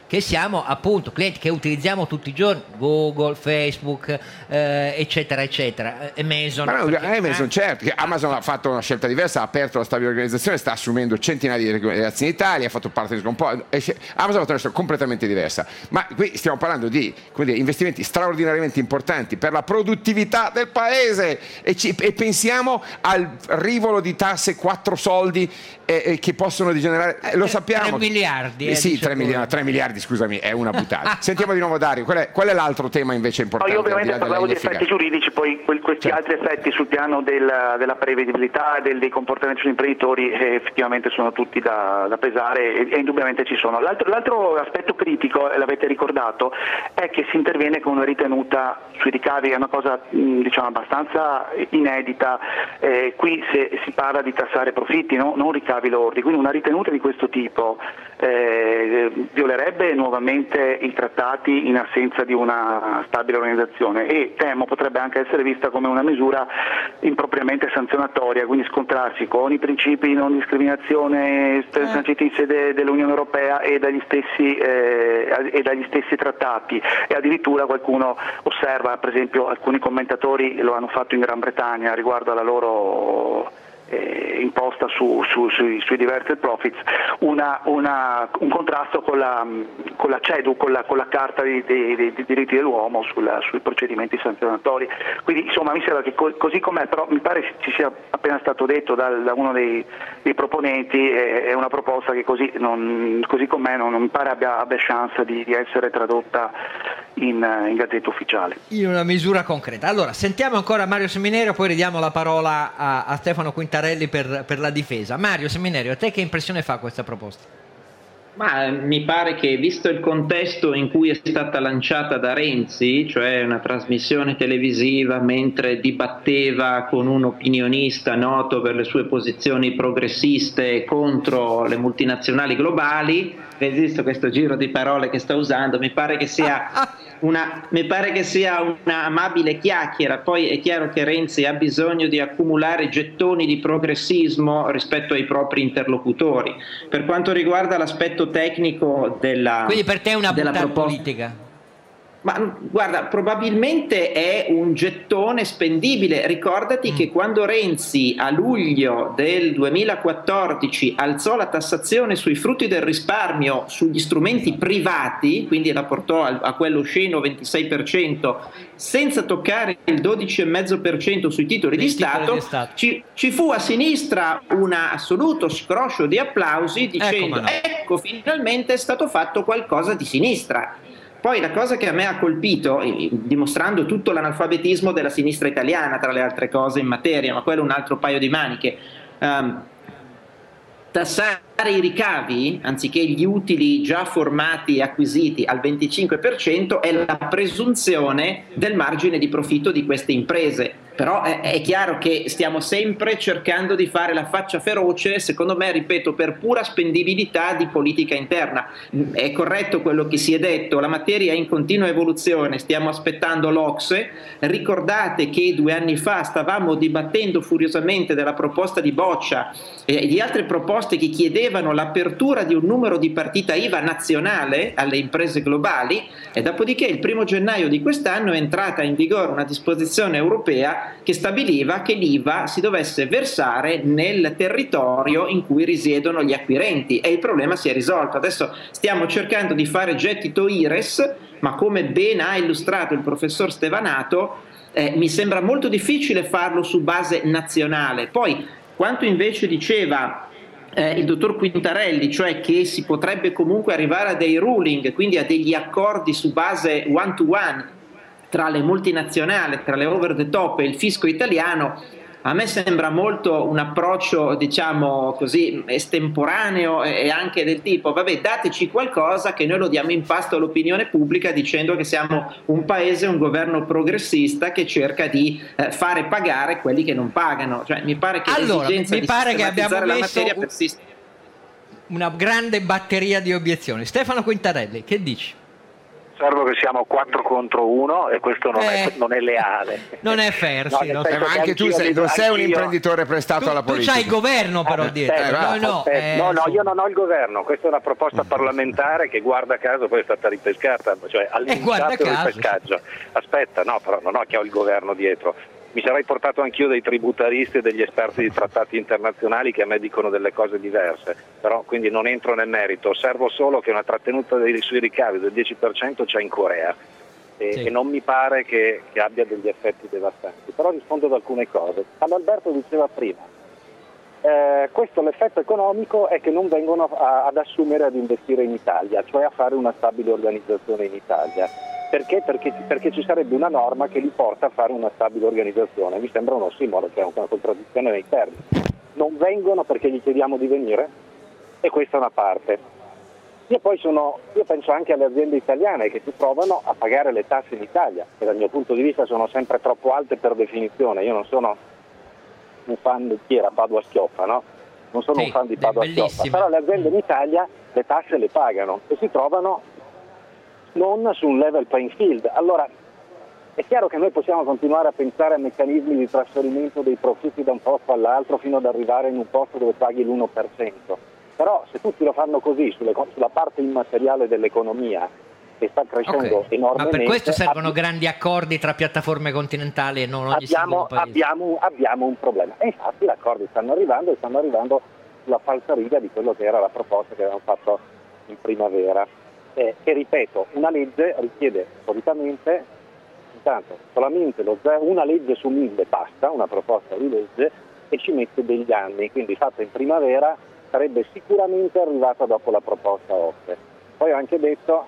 che siamo appunto clienti che utilizziamo tutti i giorni, Google, Facebook, eh, eccetera eccetera, Amazon. Ma no, perché, Amazon, eh, certo, che Amazon ha fatto una scelta diversa, ha aperto la stabile organizzazione, sta assumendo centinaia di ragazzi in Italia, ha fatto parte di un po'. Amazon ha fatto una scelta completamente diversa. Ma qui stiamo parlando di, come dire, investimenti straordinariamente importanti per la produttività del paese e, ci, e pensiamo al rivolo di tasse quattro soldi eh, eh, che possono degenerare. Eh, lo sappiamo. tre miliardi. Eh, Eh, sì, tre miliardi, tre miliardi, scusami, è una buttata. Sentiamo di nuovo Dario, qual è, qual è l'altro tema invece importante? No, io ovviamente al di là parlavo di della effetti giuridici, poi que- questi Certo. altri effetti sul piano del- della prevedibilità del- dei comportamenti degli imprenditori eh, effettivamente sono tutti da, da pesare e, e indubbiamente ci sono. L'altro, l'altro aspetto critico, e l'avete ricordato, è che si interviene con una ritenuta sui ricavi, è una cosa mh, diciamo abbastanza inedita. Eh, qui se, si parla di tassare profitti, no? Non ricavi lordi, quindi una ritenuta di questo tipo eh, violerebbe nuovamente i trattati in assenza di una stabile organizzazione e temo potrebbe anche essere vista come una misura impropriamente sanzionatoria, quindi scontrarsi con i principi di non discriminazione sanciti in sede dell'Unione Europea e dagli stessi, eh, e dagli stessi trattati, e addirittura qualcuno osserva, per esempio alcuni commentatori lo hanno fatto in Gran Bretagna riguardo alla loro Eh, imposta su, su, sui, sui diverted profits, una, una, un contrasto con la, con la C E D U, con la, con la Carta dei, dei, dei diritti dell'uomo sulla, sui procedimenti sanzionatori. Quindi insomma mi sembra che co- così com'è, però mi pare ci sia appena stato detto dal, da uno dei, dei proponenti, è, è una proposta che così, non, così com'è non, non mi pare abbia, abbia chance di, di essere tradotta in, in gazzetta ufficiale. In una misura concreta. Allora, sentiamo ancora Mario Seminario, poi ridiamo la parola a, a Stefano Quintarelli per, per la difesa. Mario Seminario, a te che impressione fa questa proposta? Ma mi pare che, visto il contesto in cui è stata lanciata da Renzi, cioè una trasmissione televisiva mentre dibatteva con un opinionista noto per le sue posizioni progressiste contro le multinazionali globali, esisto questo giro di parole che sta usando, mi pare che sia una, mi pare che sia una amabile chiacchiera. Poi è chiaro che Renzi ha bisogno di accumulare gettoni di progressismo rispetto ai propri interlocutori. Per quanto riguarda l'aspetto tecnico della Quindi per te è una della buttata proposta, politica? ma guarda, probabilmente è un gettone spendibile. Ricordati mm. che quando Renzi a luglio del duemilaquattordici alzò la tassazione sui frutti del risparmio sugli strumenti privati, quindi la portò a, a quello osceno ventisei per cento, senza toccare il dodici virgola cinque per cento sui titoli di Stato, di Stato. Ci, ci fu a sinistra un assoluto scroscio di applausi dicendo ecco, ecco finalmente è stato fatto qualcosa di sinistra. Poi la cosa che a me ha colpito, dimostrando tutto l'analfabetismo della sinistra italiana tra le altre cose in materia, ma quello è un altro paio di maniche, um, tassare i ricavi anziché gli utili già formati e acquisiti al venticinque per cento è la presunzione del margine di profitto di queste imprese. Però è, è chiaro che stiamo sempre cercando di fare la faccia feroce, secondo me, ripeto, per pura spendibilità di politica interna. È corretto quello che si è detto, la materia è in continua evoluzione, stiamo aspettando l'Ocse. Ricordate che due anni fa stavamo dibattendo furiosamente della proposta di Boccia e di altre proposte che chiedevano l'apertura di un numero di partita I V A nazionale alle imprese globali, e dopodiché il primo gennaio di quest'anno è entrata in vigore una disposizione europea che stabiliva che l'I V A si dovesse versare nel territorio in cui risiedono gli acquirenti, e il problema si è risolto. Adesso stiamo cercando di fare gettito I R E S, ma come ben ha illustrato il professor Stevanato, eh, mi sembra molto difficile farlo su base nazionale. Poi, quanto invece diceva Eh, il dottor Quintarelli, cioè che si potrebbe comunque arrivare a dei ruling, quindi a degli accordi su base one to one tra le multinazionali, tra le over the top e il fisco italiano, a me sembra molto un approccio, diciamo così, estemporaneo e anche del tipo, vabbè, dateci qualcosa che noi lo diamo in pasto all'opinione pubblica dicendo che siamo un paese, un governo progressista che cerca di eh, fare pagare quelli che non pagano. Cioè, mi pare che allora, l'esigenza mi di pare che abbiamo la messo materia un, persiste. una grande batteria di obiezioni. Stefano Quintarelli, che dici? Osservo che siamo quattro contro uno e questo non, eh, è, non è leale. Non è fair, no, sì, no. Eh, ma anche tu sei, non sei un imprenditore prestato tu, alla politica. Tu c'hai il governo però ah, dietro. Eh, no, no, eh, no, no, io non ho il governo, questa è una proposta parlamentare che guarda caso poi è stata ripescata, cioè all'inizio il ripescaggio. Aspetta, no, però non ho che ho il governo dietro. Mi sarei portato anch'io dei tributaristi e degli esperti di trattati internazionali che a me dicono delle cose diverse, però quindi non entro nel merito, osservo solo che una trattenuta dei, sui ricavi del dieci per cento c'è in Corea e, sì. e non mi pare che, che abbia degli effetti devastanti, però rispondo ad alcune cose. Alberto diceva prima, eh, questo l'effetto economico è che non vengono a, ad assumere ad investire in Italia, cioè a fare una stabile organizzazione in Italia. Perché? Perché? Perché ci sarebbe una norma che li porta a fare una stabile organizzazione. Mi sembra un ossimoro, cioè una contraddizione nei termini. Non vengono perché gli chiediamo di venire e questa è una parte. Io poi sono, io penso anche alle aziende italiane che si trovano a pagare le tasse in Italia, che dal mio punto di vista sono sempre troppo alte per definizione. Io non sono un fan di chi era Padua Schioppa, no? Non sono sì, un fan di Padua Schioppa, però le aziende in Italia le tasse le pagano e si trovano non su un level playing field. Allora è chiaro che noi possiamo continuare a pensare a meccanismi di trasferimento dei profitti da un posto all'altro fino ad arrivare in un posto dove paghi l'uno per cento, però se tutti lo fanno così sulle, sulla parte immateriale dell'economia che sta crescendo okay. enormemente. Ma per questo servono abbi- grandi accordi tra piattaforme continentali e non ogni abbiamo, paese. Abbiamo, abbiamo un problema e infatti gli accordi stanno arrivando e stanno arrivando sulla falsariga di quello che era la proposta che avevamo fatto in primavera. Eh, che ripeto, una legge richiede solitamente intanto solamente lo zero, una legge su mille basta, una proposta di legge e ci mette degli anni, quindi fatta in primavera sarebbe sicuramente arrivata dopo la proposta O C S E. Poi ho anche detto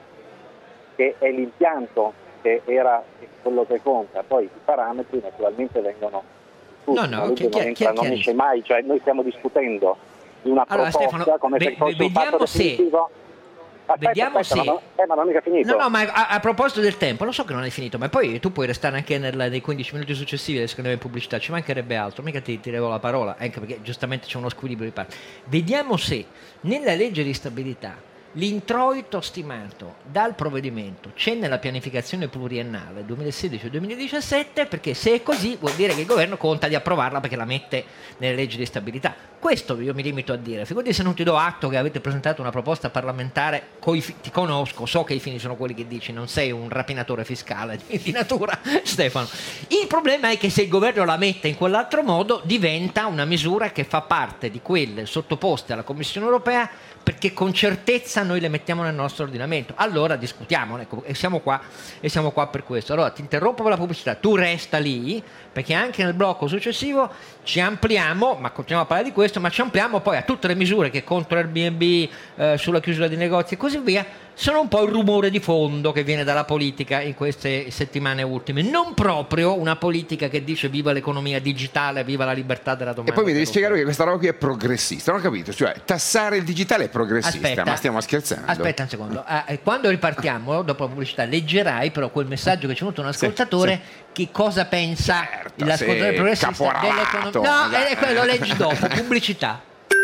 che è l'impianto che era quello che conta, poi i parametri naturalmente vengono tutti, no, no, la legge okay, non, entra, non esce mai, cioè noi stiamo discutendo di una allora, proposta Stefano, come ve- se fosse vediamo un fatto se definitivo. Aspetta, Vediamo aspetta, se... ma, non, eh, ma non è mica finito. No, no, ma a, a proposito del tempo, lo so che non è finito, ma poi tu puoi restare anche nel, nei quindici minuti successivi, adesso che andiamo in pubblicità, ci mancherebbe altro, mica ti, ti levo la parola, anche perché giustamente c'è uno squilibrio di parte. Vediamo se nella legge di stabilità l'introito stimato dal provvedimento c'è nella pianificazione pluriennale duemilasedici duemiladiciassette, perché se è così vuol dire che il governo conta di approvarla perché la mette nelle leggi di stabilità. Questo io mi limito a dire. Figurati se non ti do atto che avete presentato una proposta parlamentare, coi fi- ti conosco, so che i fini sono quelli che dici, non sei un rapinatore fiscale di natura, Stefano. Il problema è che se il governo la mette in quell'altro modo diventa una misura che fa parte di quelle sottoposte alla Commissione europea perché con certezza noi le mettiamo nel nostro ordinamento. Allora discutiamone, ecco, e siamo qua e siamo qua per questo. Allora ti interrompo per la pubblicità, tu resta lì perché anche nel blocco successivo ci ampliamo, ma continuiamo a parlare di questo, ma ci ampliamo poi a tutte le misure che contro Airbnb, eh, sulla chiusura di negozi e così via sono un po' il rumore di fondo che viene dalla politica in queste settimane ultime, non proprio una politica che dice viva l'economia digitale, viva la libertà della domanda. E poi mi devi spiegare che questa roba qui è progressista, non ho capito, cioè tassare il digitale è progressista, aspetta, ma stiamo scherzando? Aspetta un secondo, eh, quando ripartiamo dopo la pubblicità leggerai però quel messaggio che ci è venuto un ascoltatore, sì, sì. Che cosa pensa certo, l'ascoltatore sì, progressista dell'economia. No, è quello, leggi dopo, pubblicità.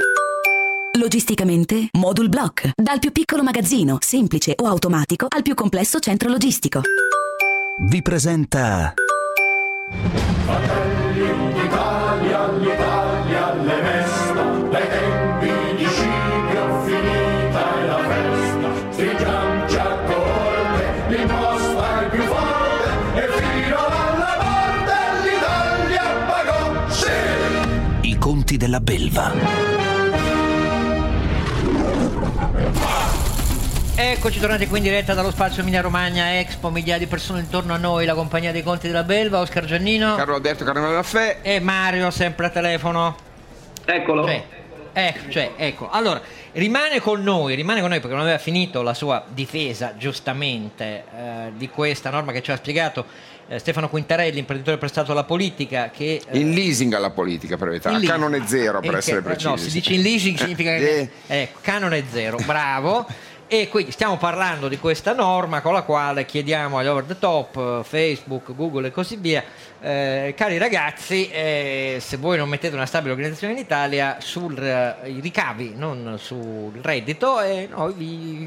Logisticamente, Modul Block. Dal più piccolo magazzino, semplice o automatico, al più complesso centro logistico. Vi presenta... Fratelli d'Italia, l'Italia le mesta, dai tempi di Scipio finita è la festa. Stringiamoci a corte, l'imposta è più forte, e fino alla morte l'Italia pagò, sì! I conti della belva. Eccoci tornati qui in diretta dallo spazio Emilia Romagna Expo, migliaia di persone intorno a noi, la compagnia dei conti della belva, Oscar Giannino, Carlo Alberto Carnevale Maffè e Mario sempre a telefono. Eccolo. Cioè, eh, cioè, ecco, allora rimane con noi, rimane con noi perché non aveva finito la sua difesa giustamente eh, di questa norma che ci ha spiegato eh, Stefano Quintarelli, imprenditore prestato alla politica, che eh, in leasing alla politica per verità, canone zero per essere che, precisi. No, si dice in leasing significa che ecco, canone zero, bravo. E quindi stiamo parlando di questa norma con la quale chiediamo agli over the top, Facebook, Google e così via, eh, cari ragazzi, eh, se voi non mettete una stabile organizzazione in Italia sui eh, ricavi, non sul reddito, e noi vi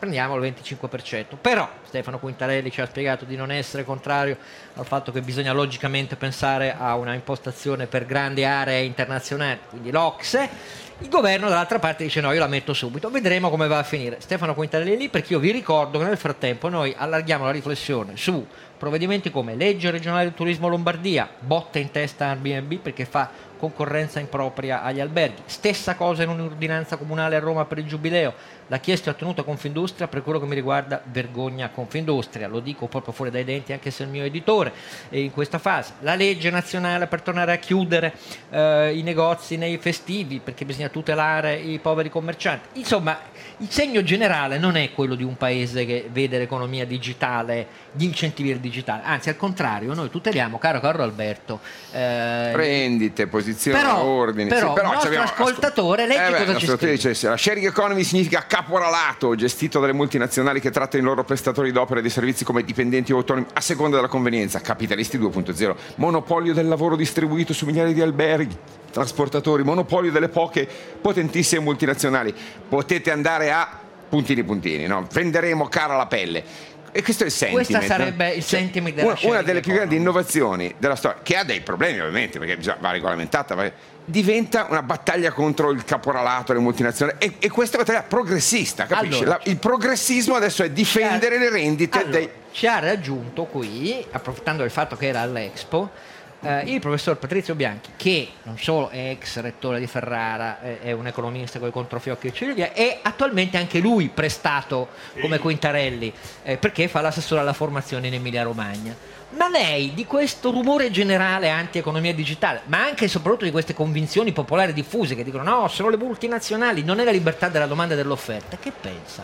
prendiamo il venticinque per cento. Però Stefano Quintarelli ci ha spiegato di non essere contrario al fatto che bisogna logicamente pensare a una impostazione per grandi aree internazionali, quindi l'O C S E. Il governo dall'altra parte dice no, io la metto subito, vedremo come va a finire. Stefano Quintarelli è lì, perché io vi ricordo che nel frattempo noi allarghiamo la riflessione su provvedimenti come legge regionale del turismo Lombardia, botta in testa a Airbnb perché fa concorrenza impropria agli alberghi, stessa cosa in un'ordinanza comunale a Roma per il Giubileo, l'ha chiesto e ottenuto Confindustria, per quello che mi riguarda vergogna Confindustria, lo dico proprio fuori dai denti anche se è il mio editore è in questa fase. La legge nazionale per tornare a chiudere eh, i negozi nei festivi perché bisogna tutelare i poveri commercianti. Insomma, il segno generale non è quello di un paese che vede l'economia digitale, gli incentivi del digitale, anzi al contrario, noi tuteliamo, caro Carlo Alberto, eh, rendite, posizioni, però, ordini. Però, sì, però il nostro abbiamo, ascoltatore, leggi eh beh, cosa ci scrive. Dice, la sharing economy significa caporalato gestito dalle multinazionali che trattano i loro prestatori d'opera e dei servizi come dipendenti o autonomi a seconda della convenienza, capitalisti due punto zero, monopolio del lavoro distribuito su migliaia di alberghi, trasportatori, monopolio delle poche potentissime multinazionali. Potete andare a puntini puntini, no? Venderemo cara la pelle. E questo è il sentiment. Questa sarebbe il cioè, sentiment della una, una delle più economy. grandi innovazioni della storia, che ha dei problemi ovviamente perché bisogna, va regolamentata, va, diventa una battaglia contro il caporalato, le multinazionali, e, e questa è una battaglia progressista, capisci? Allora, La, il progressismo adesso è difendere le rendite allora, dei... Ci ha raggiunto qui, approfittando del fatto che era all'Expo, Uh, il professor Patrizio Bianchi, che non solo è ex rettore di Ferrara, è, è un economista con i controfiocchi e così via, è attualmente anche lui prestato come Quintarelli eh, perché fa l'assessore alla formazione in Emilia Romagna. Ma lei di questo rumore generale anti-economia digitale, ma anche e soprattutto di queste convinzioni popolari diffuse che dicono no, sono le multinazionali, non è la libertà della domanda e dell'offerta, che pensa?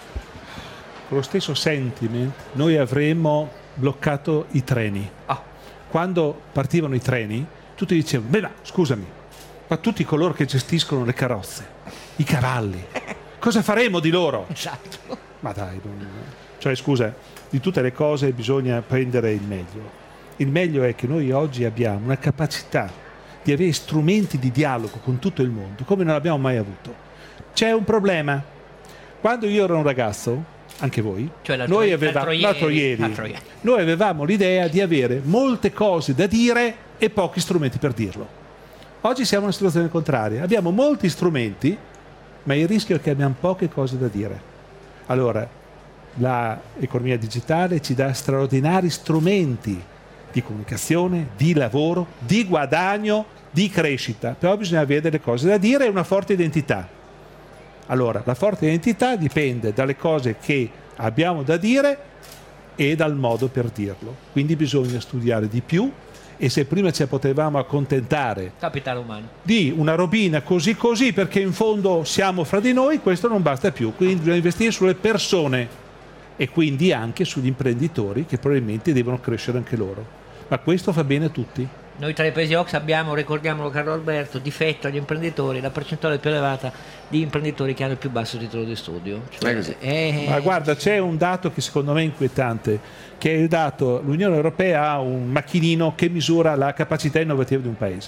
Con lo stesso sentiment noi avremmo bloccato i treni. Oh. Quando partivano i treni, tutti dicevano, beh, ma scusami, ma tutti coloro che gestiscono le carrozze, i cavalli, cosa faremo di loro? Esatto. Ma dai, non... cioè scusa, di tutte le cose bisogna prendere il meglio. Il meglio è che noi oggi abbiamo una capacità di avere strumenti di dialogo con tutto il mondo, come non abbiamo mai avuto. C'è un problema. Quando io ero un ragazzo, anche voi, cioè l'altro, noi, avevamo, l'altro l'altro ieri, l'altro ieri. noi avevamo l'idea di avere molte cose da dire e pochi strumenti per dirlo. Oggi siamo in una situazione contraria, abbiamo molti strumenti, ma il rischio è che abbiamo poche cose da dire. Allora, l'economia digitale ci dà straordinari strumenti di comunicazione, di lavoro, di guadagno, di crescita, però bisogna avere delle cose da dire e una forte identità. Allora, la forte identità dipende dalle cose che abbiamo da dire e dal modo per dirlo. Quindi bisogna studiare di più e se prima ci potevamo accontentare capitale umano di una robina così così perché in fondo siamo fra di noi, questo non basta più. Quindi bisogna investire sulle persone e quindi anche sugli imprenditori che probabilmente devono crescere anche loro. Ma questo fa bene a tutti. Noi tra i paesi O C S E abbiamo, ricordiamolo Carlo Alberto, difetto agli imprenditori, la percentuale più elevata di imprenditori che hanno il più basso titolo di studio. Cioè, è... Ma guarda, c'è un dato che secondo me è inquietante, che è il dato, l'Unione Europea ha un macchinino che misura la capacità innovativa di un paese.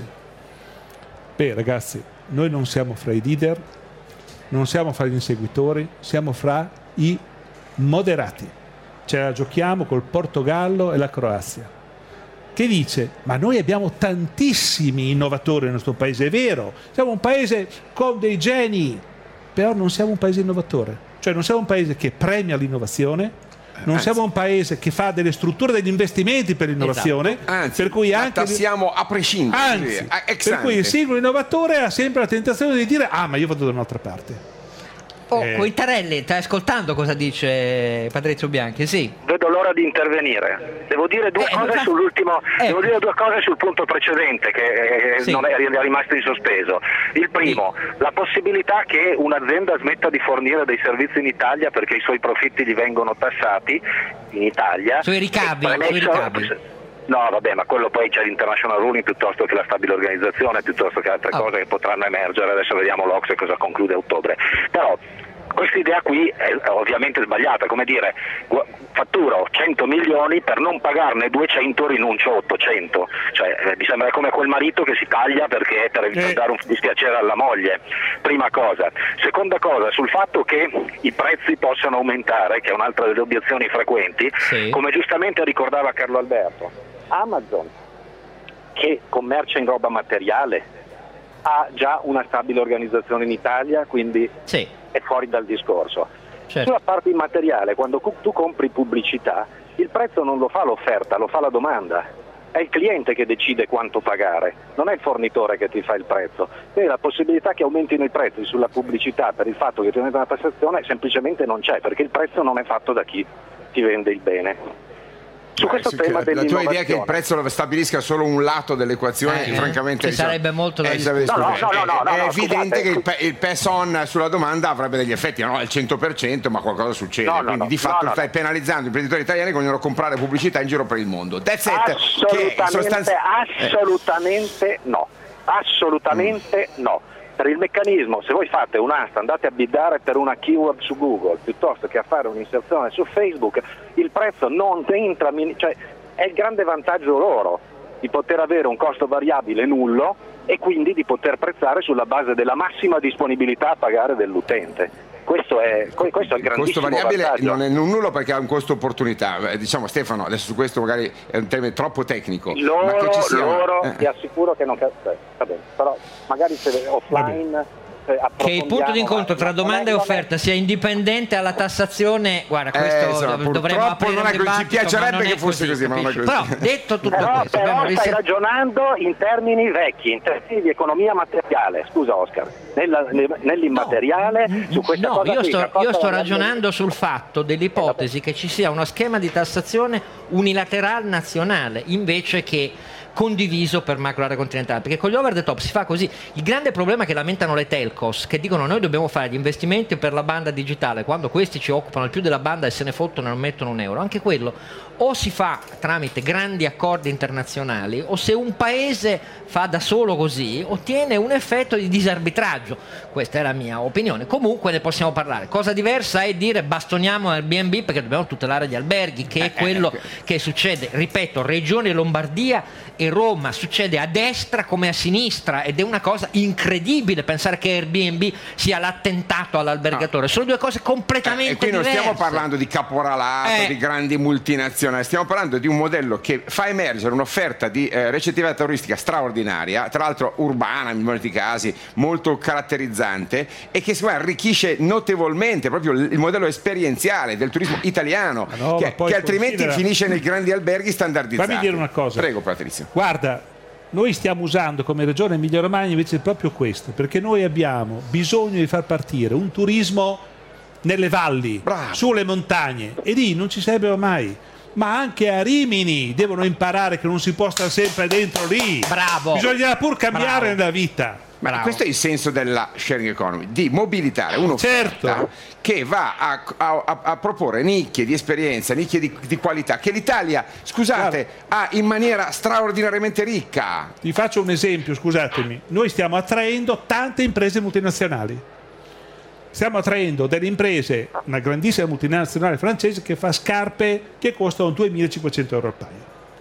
Beh ragazzi, noi non siamo fra i leader, non siamo fra gli inseguitori, siamo fra i moderati. Ce la giochiamo col Portogallo e la Croazia, che dice, ma noi abbiamo tantissimi innovatori nel nostro paese, è vero, siamo un paese con dei geni, però non siamo un paese innovatore, cioè non siamo un paese che premia l'innovazione, non Anzi. siamo un paese che fa delle strutture, degli investimenti per l'innovazione, esatto. Anzi, per cui anche tassiamo a prescindere. Anzi, per cui il singolo innovatore ha sempre la tentazione di dire, ah ma io vado da un'altra parte. Oh, Eh. Quintarelli, stai ascoltando cosa dice Patrizio Bianchi? Sì. Vedo l'ora di intervenire. Devo dire due Eh, cose ma- sull'ultimo, eh. devo dire due cose sul punto precedente che eh, Sì. non è, è rimasto in sospeso. Il primo, la possibilità che un'azienda smetta di fornire dei servizi in Italia perché i suoi profitti gli vengono tassati in Italia. Sui ricavi, E premesso- sui ricavi. No, vabbè, ma quello poi c'è l'international ruling piuttosto che la stabile organizzazione, piuttosto che altre Oh. cose che potranno emergere. Adesso vediamo l'O C S E cosa conclude a ottobre. Però Questa idea qui è ovviamente sbagliata, come dire, fatturo cento milioni per non pagarne duecento rinuncio ottocento, cioè eh, mi sembra come quel marito che si taglia perché per evitare dare un dispiacere alla moglie. Prima cosa. Seconda cosa, sul fatto che i prezzi possano aumentare, che è un'altra delle obiezioni frequenti, sì. Come giustamente ricordava Carlo Alberto, Amazon, che commercia in roba materiale, ha già una stabile organizzazione in Italia, quindi sì. È fuori dal discorso. Certo. Sulla parte immateriale, quando tu compri pubblicità, il prezzo non lo fa l'offerta, lo fa la domanda. È il cliente che decide quanto pagare, non è il fornitore che ti fa il prezzo. Quindi la possibilità che aumentino i prezzi sulla pubblicità per il fatto che ti aumenta la tassazione semplicemente non c'è, perché il prezzo non è fatto da chi ti vende il bene. Su questo eh, tema la tua idea è che il prezzo lo stabilisca solo un lato dell'equazione, eh, francamente ci diciamo, sarebbe molto da è, discutere. no, no, no, no, no, è no, evidente scusate, che il, pe- il pass on sulla domanda avrebbe degli effetti, non al cento per cento, ma qualcosa succede. No, no, quindi no, di fatto no, no, stai no. penalizzando i imprenditori italiani che vogliono comprare pubblicità in giro per il mondo. That's it. Assolutamente, che sostanzi- assolutamente eh. no. Assolutamente mm. no. Per il meccanismo, se voi fate un'asta, andate a bidare per una keyword su Google piuttosto che a fare un'inserzione su Facebook, il prezzo non entra, cioè è il grande vantaggio loro di poter avere un costo variabile nullo e quindi di poter prezzare sulla base della massima disponibilità a pagare dell'utente. Questo è, questo è il grandissimo costo variabile vantaggio. Non è un nullo perché ha un costo opportunità. Eh, diciamo Stefano, adesso su questo magari è un termine troppo tecnico. Loro, ma che ci sia loro una... eh. ti assicuro che non cazzo, va bene, però magari se offline che il punto di incontro tra domanda e offerta sia indipendente alla tassazione, guarda, questo eh, insomma, dovremmo aprire non un è così, ci dibattito, piacerebbe che così, fosse così, ma non è così. Però detto tutto però, questo, però stai risen- ragionando in termini vecchi, in termini di economia materiale. Scusa Oscar, nella, nell'immateriale no, su questa no, cosa io qui, sto, cosa io sto variabile... ragionando sul fatto dell'ipotesi che ci sia uno schema di tassazione unilaterale nazionale invece che condiviso per macro area continentale, perché con gli over the top si fa così. Il grande problema che lamentano le telcos, che dicono noi dobbiamo fare gli investimenti per la banda digitale quando questi ci occupano il più della banda e se ne fottono e non mettono un euro, anche quello o si fa tramite grandi accordi internazionali o se un paese fa da solo così ottiene un effetto di disarbitraggio. Questa è la mia opinione. Comunque ne possiamo parlare. Cosa diversa è dire bastoniamo Airbnb perché dobbiamo tutelare gli alberghi, che è quello che succede, ripeto, Regione Lombardia e Roma, succede a destra come a sinistra ed è una cosa incredibile pensare che Airbnb sia l'attentato all'albergatore. No. Sono due cose completamente eh, e qui diverse. non stiamo parlando di caporalato, eh. di grandi multinazionali, stiamo parlando di un modello che fa emergere un'offerta di eh, ricettività turistica straordinaria, tra l'altro urbana in molti casi, molto caratterizzante e che secondo me arricchisce notevolmente proprio il modello esperienziale del turismo italiano, no, che, che altrimenti considera... finisce nei grandi alberghi standardizzati. Fammi dire una cosa. Prego Patrizio. Guarda, noi stiamo usando come regione Emilia Romagna invece proprio questo, perché noi abbiamo bisogno di far partire un turismo nelle valli, Bravo. Sulle montagne, e lì non ci sarebbero mai. Ma anche a Rimini devono imparare che non si può stare sempre dentro lì. Bravo. Bisogna pur cambiare Bravo. Nella vita. Ma Bravo. Questo è il senso della sharing economy, di mobilitare un'offerta certo. che va a, a, a proporre nicchie di esperienza, nicchie di, di qualità che l'Italia, scusate, Bravo. ha in maniera straordinariamente ricca. Ti faccio un esempio, scusatemi. Noi stiamo attraendo tante imprese multinazionali. Stiamo attraendo delle imprese, una grandissima multinazionale francese che fa scarpe che costano duemilacinquecento euro al paio.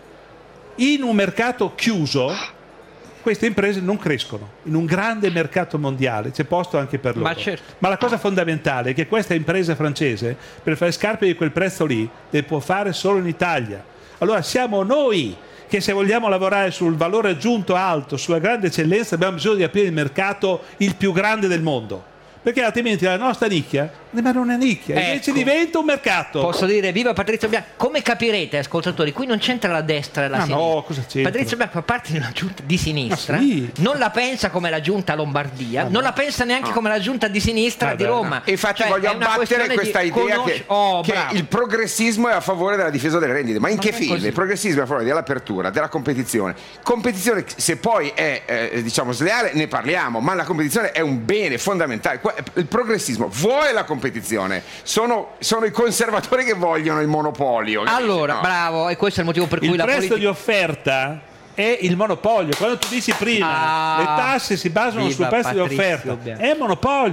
In un mercato chiuso queste imprese non crescono. In un grande mercato mondiale c'è posto anche per loro. Ma, certo. Ma la cosa fondamentale è che questa impresa francese per fare scarpe di quel prezzo lì le può fare solo in Italia. Allora siamo noi che se vogliamo lavorare sul valore aggiunto alto, sulla grande eccellenza, abbiamo bisogno di aprire il mercato il più grande del mondo. Perché altrimenti la nostra nicchia rimane una nicchia, ecco. Invece diventa un mercato. Posso dire viva Patrizio Bianco? Come capirete, ascoltatori, qui non c'entra la destra e la ah, sinistra. No, cosa c'entra? Patrizio Bianco fa parte di una giunta di sinistra, sì. non la pensa come la giunta Lombardia, ah, non no. la pensa neanche ah. come la giunta di sinistra ah, di Roma. E infatti cioè, voglio abbattere questa idea conosci- che, oh, che il progressismo è a favore della difesa delle rendite. Ma in ma che film? Il progressismo è a favore dell'apertura, della competizione. Competizione, se poi è eh, diciamo sleale, ne parliamo, ma la competizione è un bene fondamentale. Il progressismo vuole la competizione, sono, sono i conservatori che vogliono il monopolio. Allora, no? bravo, e questo è il motivo per cui il la prezzo politica... di offerta è il monopolio. Quando tu dici prima ah, le tasse si basano sul prezzo di offerta, è monopolio.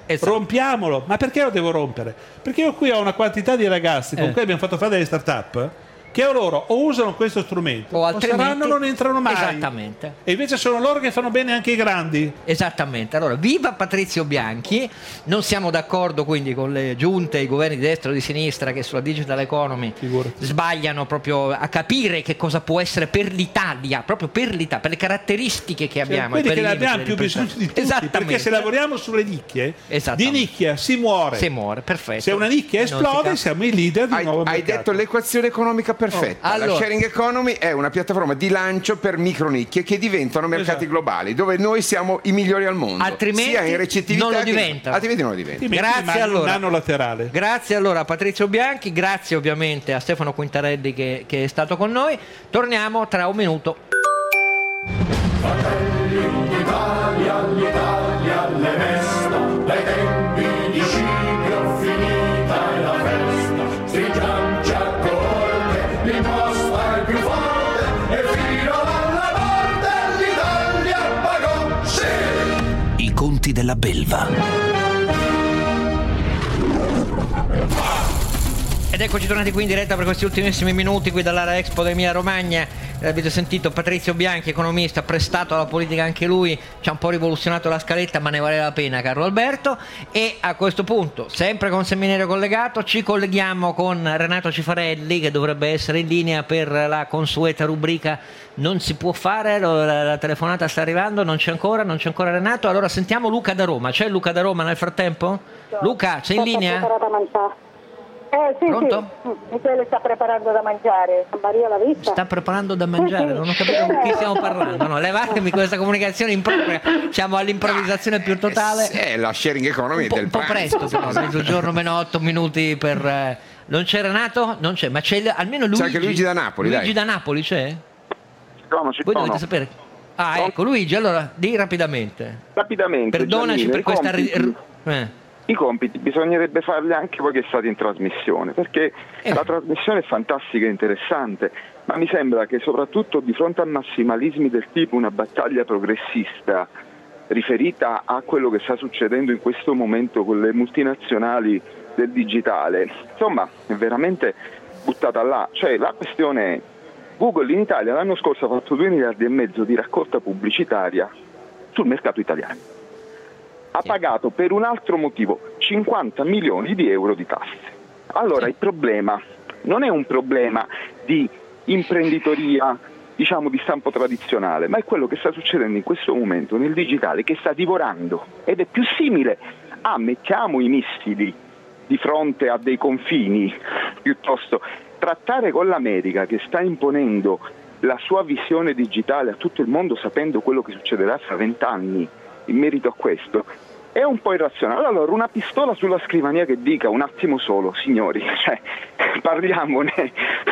esatto. rompiamolo. Ma perché lo devo rompere? Perché io qui ho una quantità di ragazzi con Eh. cui abbiamo fatto fare delle start-up che loro o usano questo strumento o, altrimenti- saranno non entrano mai. Esattamente. E invece sono loro che fanno bene anche i grandi. Esattamente. Allora, viva Patrizio Bianchi. Non siamo d'accordo quindi con le giunte, i governi di destra o di sinistra che sulla digital economy Figurati. sbagliano proprio a capire che cosa può essere per l'Italia, proprio per l'Italia, per le caratteristiche che abbiamo. e Quindi per che i ne limiti abbiamo più delle bisogno di tutti. Esattamente. Perché se lavoriamo sulle nicchie, di nicchia si muore. Si muore, perfetto. Se una nicchia Non si esplode, cap- siamo i leader di un Hai, nuovo hai mercato. detto l'equazione economica perfetta. Oh, La allora- sharing economy è una piattaforma di lancio per micronicchie che diventano mercati Esatto. globali, dove noi siamo i migliori al mondo. Altrimenti sia in recettività non lo che- diventano. altrimenti non lo diventano. Altrimenti Grazie rimane un allora. nano laterale. Grazie allora a Patrizio Bianchi, grazie ovviamente a Stefano Quintarelli che, che è stato con noi. Torniamo tra un minuto. Fratelli d'Italia, l'Italia le mesta, dai tempi di Scipio finita è la festa, stringiamoci a corte, l'imposta è più forte, e fino alla morte l'Italia pagò, sì! I conti della belva. Ed eccoci tornati qui in diretta per questi ultimissimi minuti qui dall'Ara Expo d'Emilia Romagna. Eh, avete sentito Patrizio Bianchi, economista, prestato alla politica anche lui, ci ha un po' rivoluzionato la scaletta, ma ne vale la pena, caro Alberto. E a questo punto, sempre con Seminario collegato, ci colleghiamo con Renato Cifarelli, che dovrebbe essere in linea per la consueta rubrica Non si può fare. La, la telefonata sta arrivando, non c'è ancora, non c'è ancora Renato. Allora sentiamo Luca da Roma. C'è Luca da Roma nel frattempo? Luca, sei in linea? Preparata a mangiare. Eh sì, Pronto? sì, Michele sta preparando da mangiare. Maria l'ha vista? Sta preparando da mangiare, non ho capito con chi stiamo parlando. No, levatemi questa comunicazione impropria. Siamo all'improvvisazione più totale. È la sharing economy Un po', del un po' pranzo. presto, però, mezzogiorno meno otto minuti per. eh, Non c'è Renato? Non c'è, ma c'è il- almeno Luigi. C'è anche Luigi da Napoli, Luigi dai. da Napoli c'è? Sono, ci Voi sono. dovete sapere. Ah, ecco, Luigi, allora di rapidamente. Rapidamente, Perdonaci Giannino, per i questa. ri- compiti- r- eh. I compiti bisognerebbe farli anche voi che state in trasmissione, perché Eh. la trasmissione è fantastica e interessante, ma mi sembra che soprattutto di fronte a massimalismi del tipo una battaglia progressista riferita a quello che sta succedendo in questo momento con le multinazionali del digitale, insomma è veramente buttata là. Cioè la questione è: Google in Italia l'anno scorso ha fatto due miliardi e mezzo di raccolta pubblicitaria sul mercato italiano. Ha pagato per un altro motivo cinquanta milioni di euro di tasse. Allora il problema non è un problema di imprenditoria, diciamo di stampo tradizionale, ma è quello che sta succedendo in questo momento nel digitale, che sta divorando, ed è più simile a mettiamo i missili di fronte a dei confini, piuttosto trattare con l'America che sta imponendo la sua visione digitale a tutto il mondo sapendo quello che succederà fra vent'anni in merito a questo, è un po' irrazionale. Allora una pistola sulla scrivania che dica un attimo solo, signori, cioè, parliamone,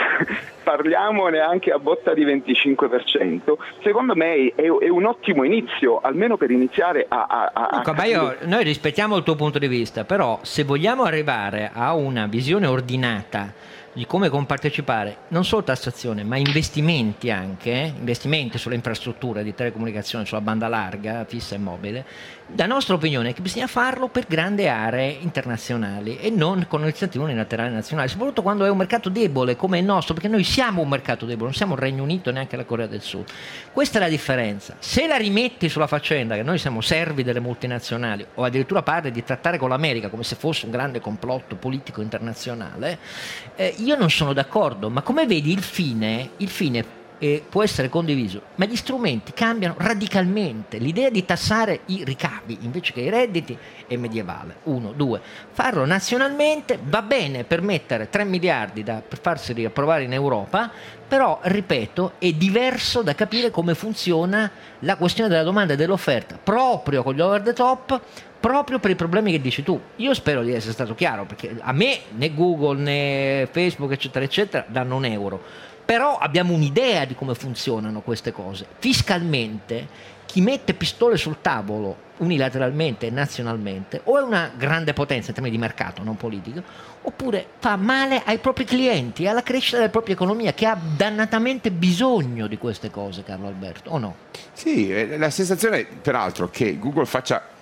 parliamone anche a botta di venticinque per cento, secondo me è, è un ottimo inizio, almeno per iniziare a... a, a Luca, ma io- noi rispettiamo il tuo punto di vista, però se vogliamo arrivare a una visione ordinata di come compartecipare non solo tassazione ma investimenti anche, eh, investimenti sulle infrastrutture di telecomunicazione, sulla banda larga, fissa e mobile, la nostra opinione è che bisogna farlo per grandi aree internazionali e non con iniziative unilaterali nazionali, soprattutto quando è un mercato debole come il nostro, perché noi siamo un mercato debole, non siamo il Regno Unito e neanche la Corea del Sud. Questa è la differenza. Se la rimetti sulla faccenda che noi siamo servi delle multinazionali o addirittura parli di trattare con l'America come se fosse un grande complotto politico internazionale, eh, io non sono d'accordo, ma come vedi il fine, il fine eh, può essere condiviso, ma gli strumenti cambiano radicalmente. L'idea di tassare i ricavi invece che i redditi è medievale. Uno, due, farlo nazionalmente va bene per mettere tre miliardi da, per farsi riapprovare in Europa, però, ripeto, è diverso da capire come funziona la questione della domanda e dell'offerta, proprio con gli over the top, proprio per i problemi che dici tu. Io spero di essere stato chiaro, perché a me né Google né Facebook eccetera eccetera danno un euro, però abbiamo un'idea di come funzionano queste cose. Fiscalmente chi mette pistole sul tavolo unilateralmente e nazionalmente o è una grande potenza in termini di mercato, non politico, oppure fa male ai propri clienti, alla crescita della propria economia, che ha dannatamente bisogno di queste cose, Carlo Alberto, o no? Sì, eh, la sensazione peraltro che Google faccia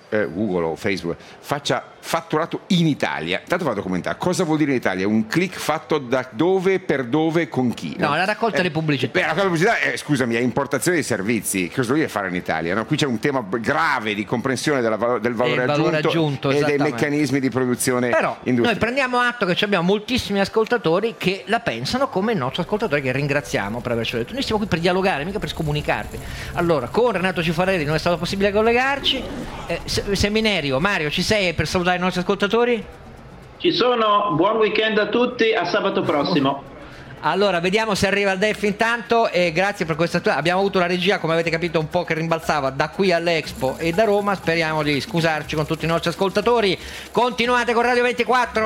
eh, Google o Facebook faccia fatturato in Italia, tanto vado a commentare cosa vuol dire in Italia, un click fatto da dove, per dove, con chi? No, no? la raccolta eh, delle pubblicità. Beh, la raccolta delle pubblicità, eh, scusami, è importazione dei servizi, cosa vuol dire fare in Italia? No? Qui c'è un tema grave di comprensione della, del valore, valore aggiunto, aggiunto e dei meccanismi di produzione Però industriale. noi prendiamo atto che abbiamo moltissimi ascoltatori che la pensano come il nostro ascoltatore, che ringraziamo per averci detto. Noi siamo qui per dialogare, mica per scomunicarvi. Allora, con Renato Cifarelli non è stato possibile collegarci. eh, Seminerio, Mario, ci sei per salutare i nostri ascoltatori? Ci sono, buon weekend a tutti, a sabato prossimo. Allora, vediamo se arriva il D E F intanto, e grazie per questa tua. Abbiamo avuto la regia, come avete capito, un po' che rimbalzava da qui all'Expo e da Roma. Speriamo di scusarci con tutti i nostri ascoltatori. Continuate con Radio ventiquattro.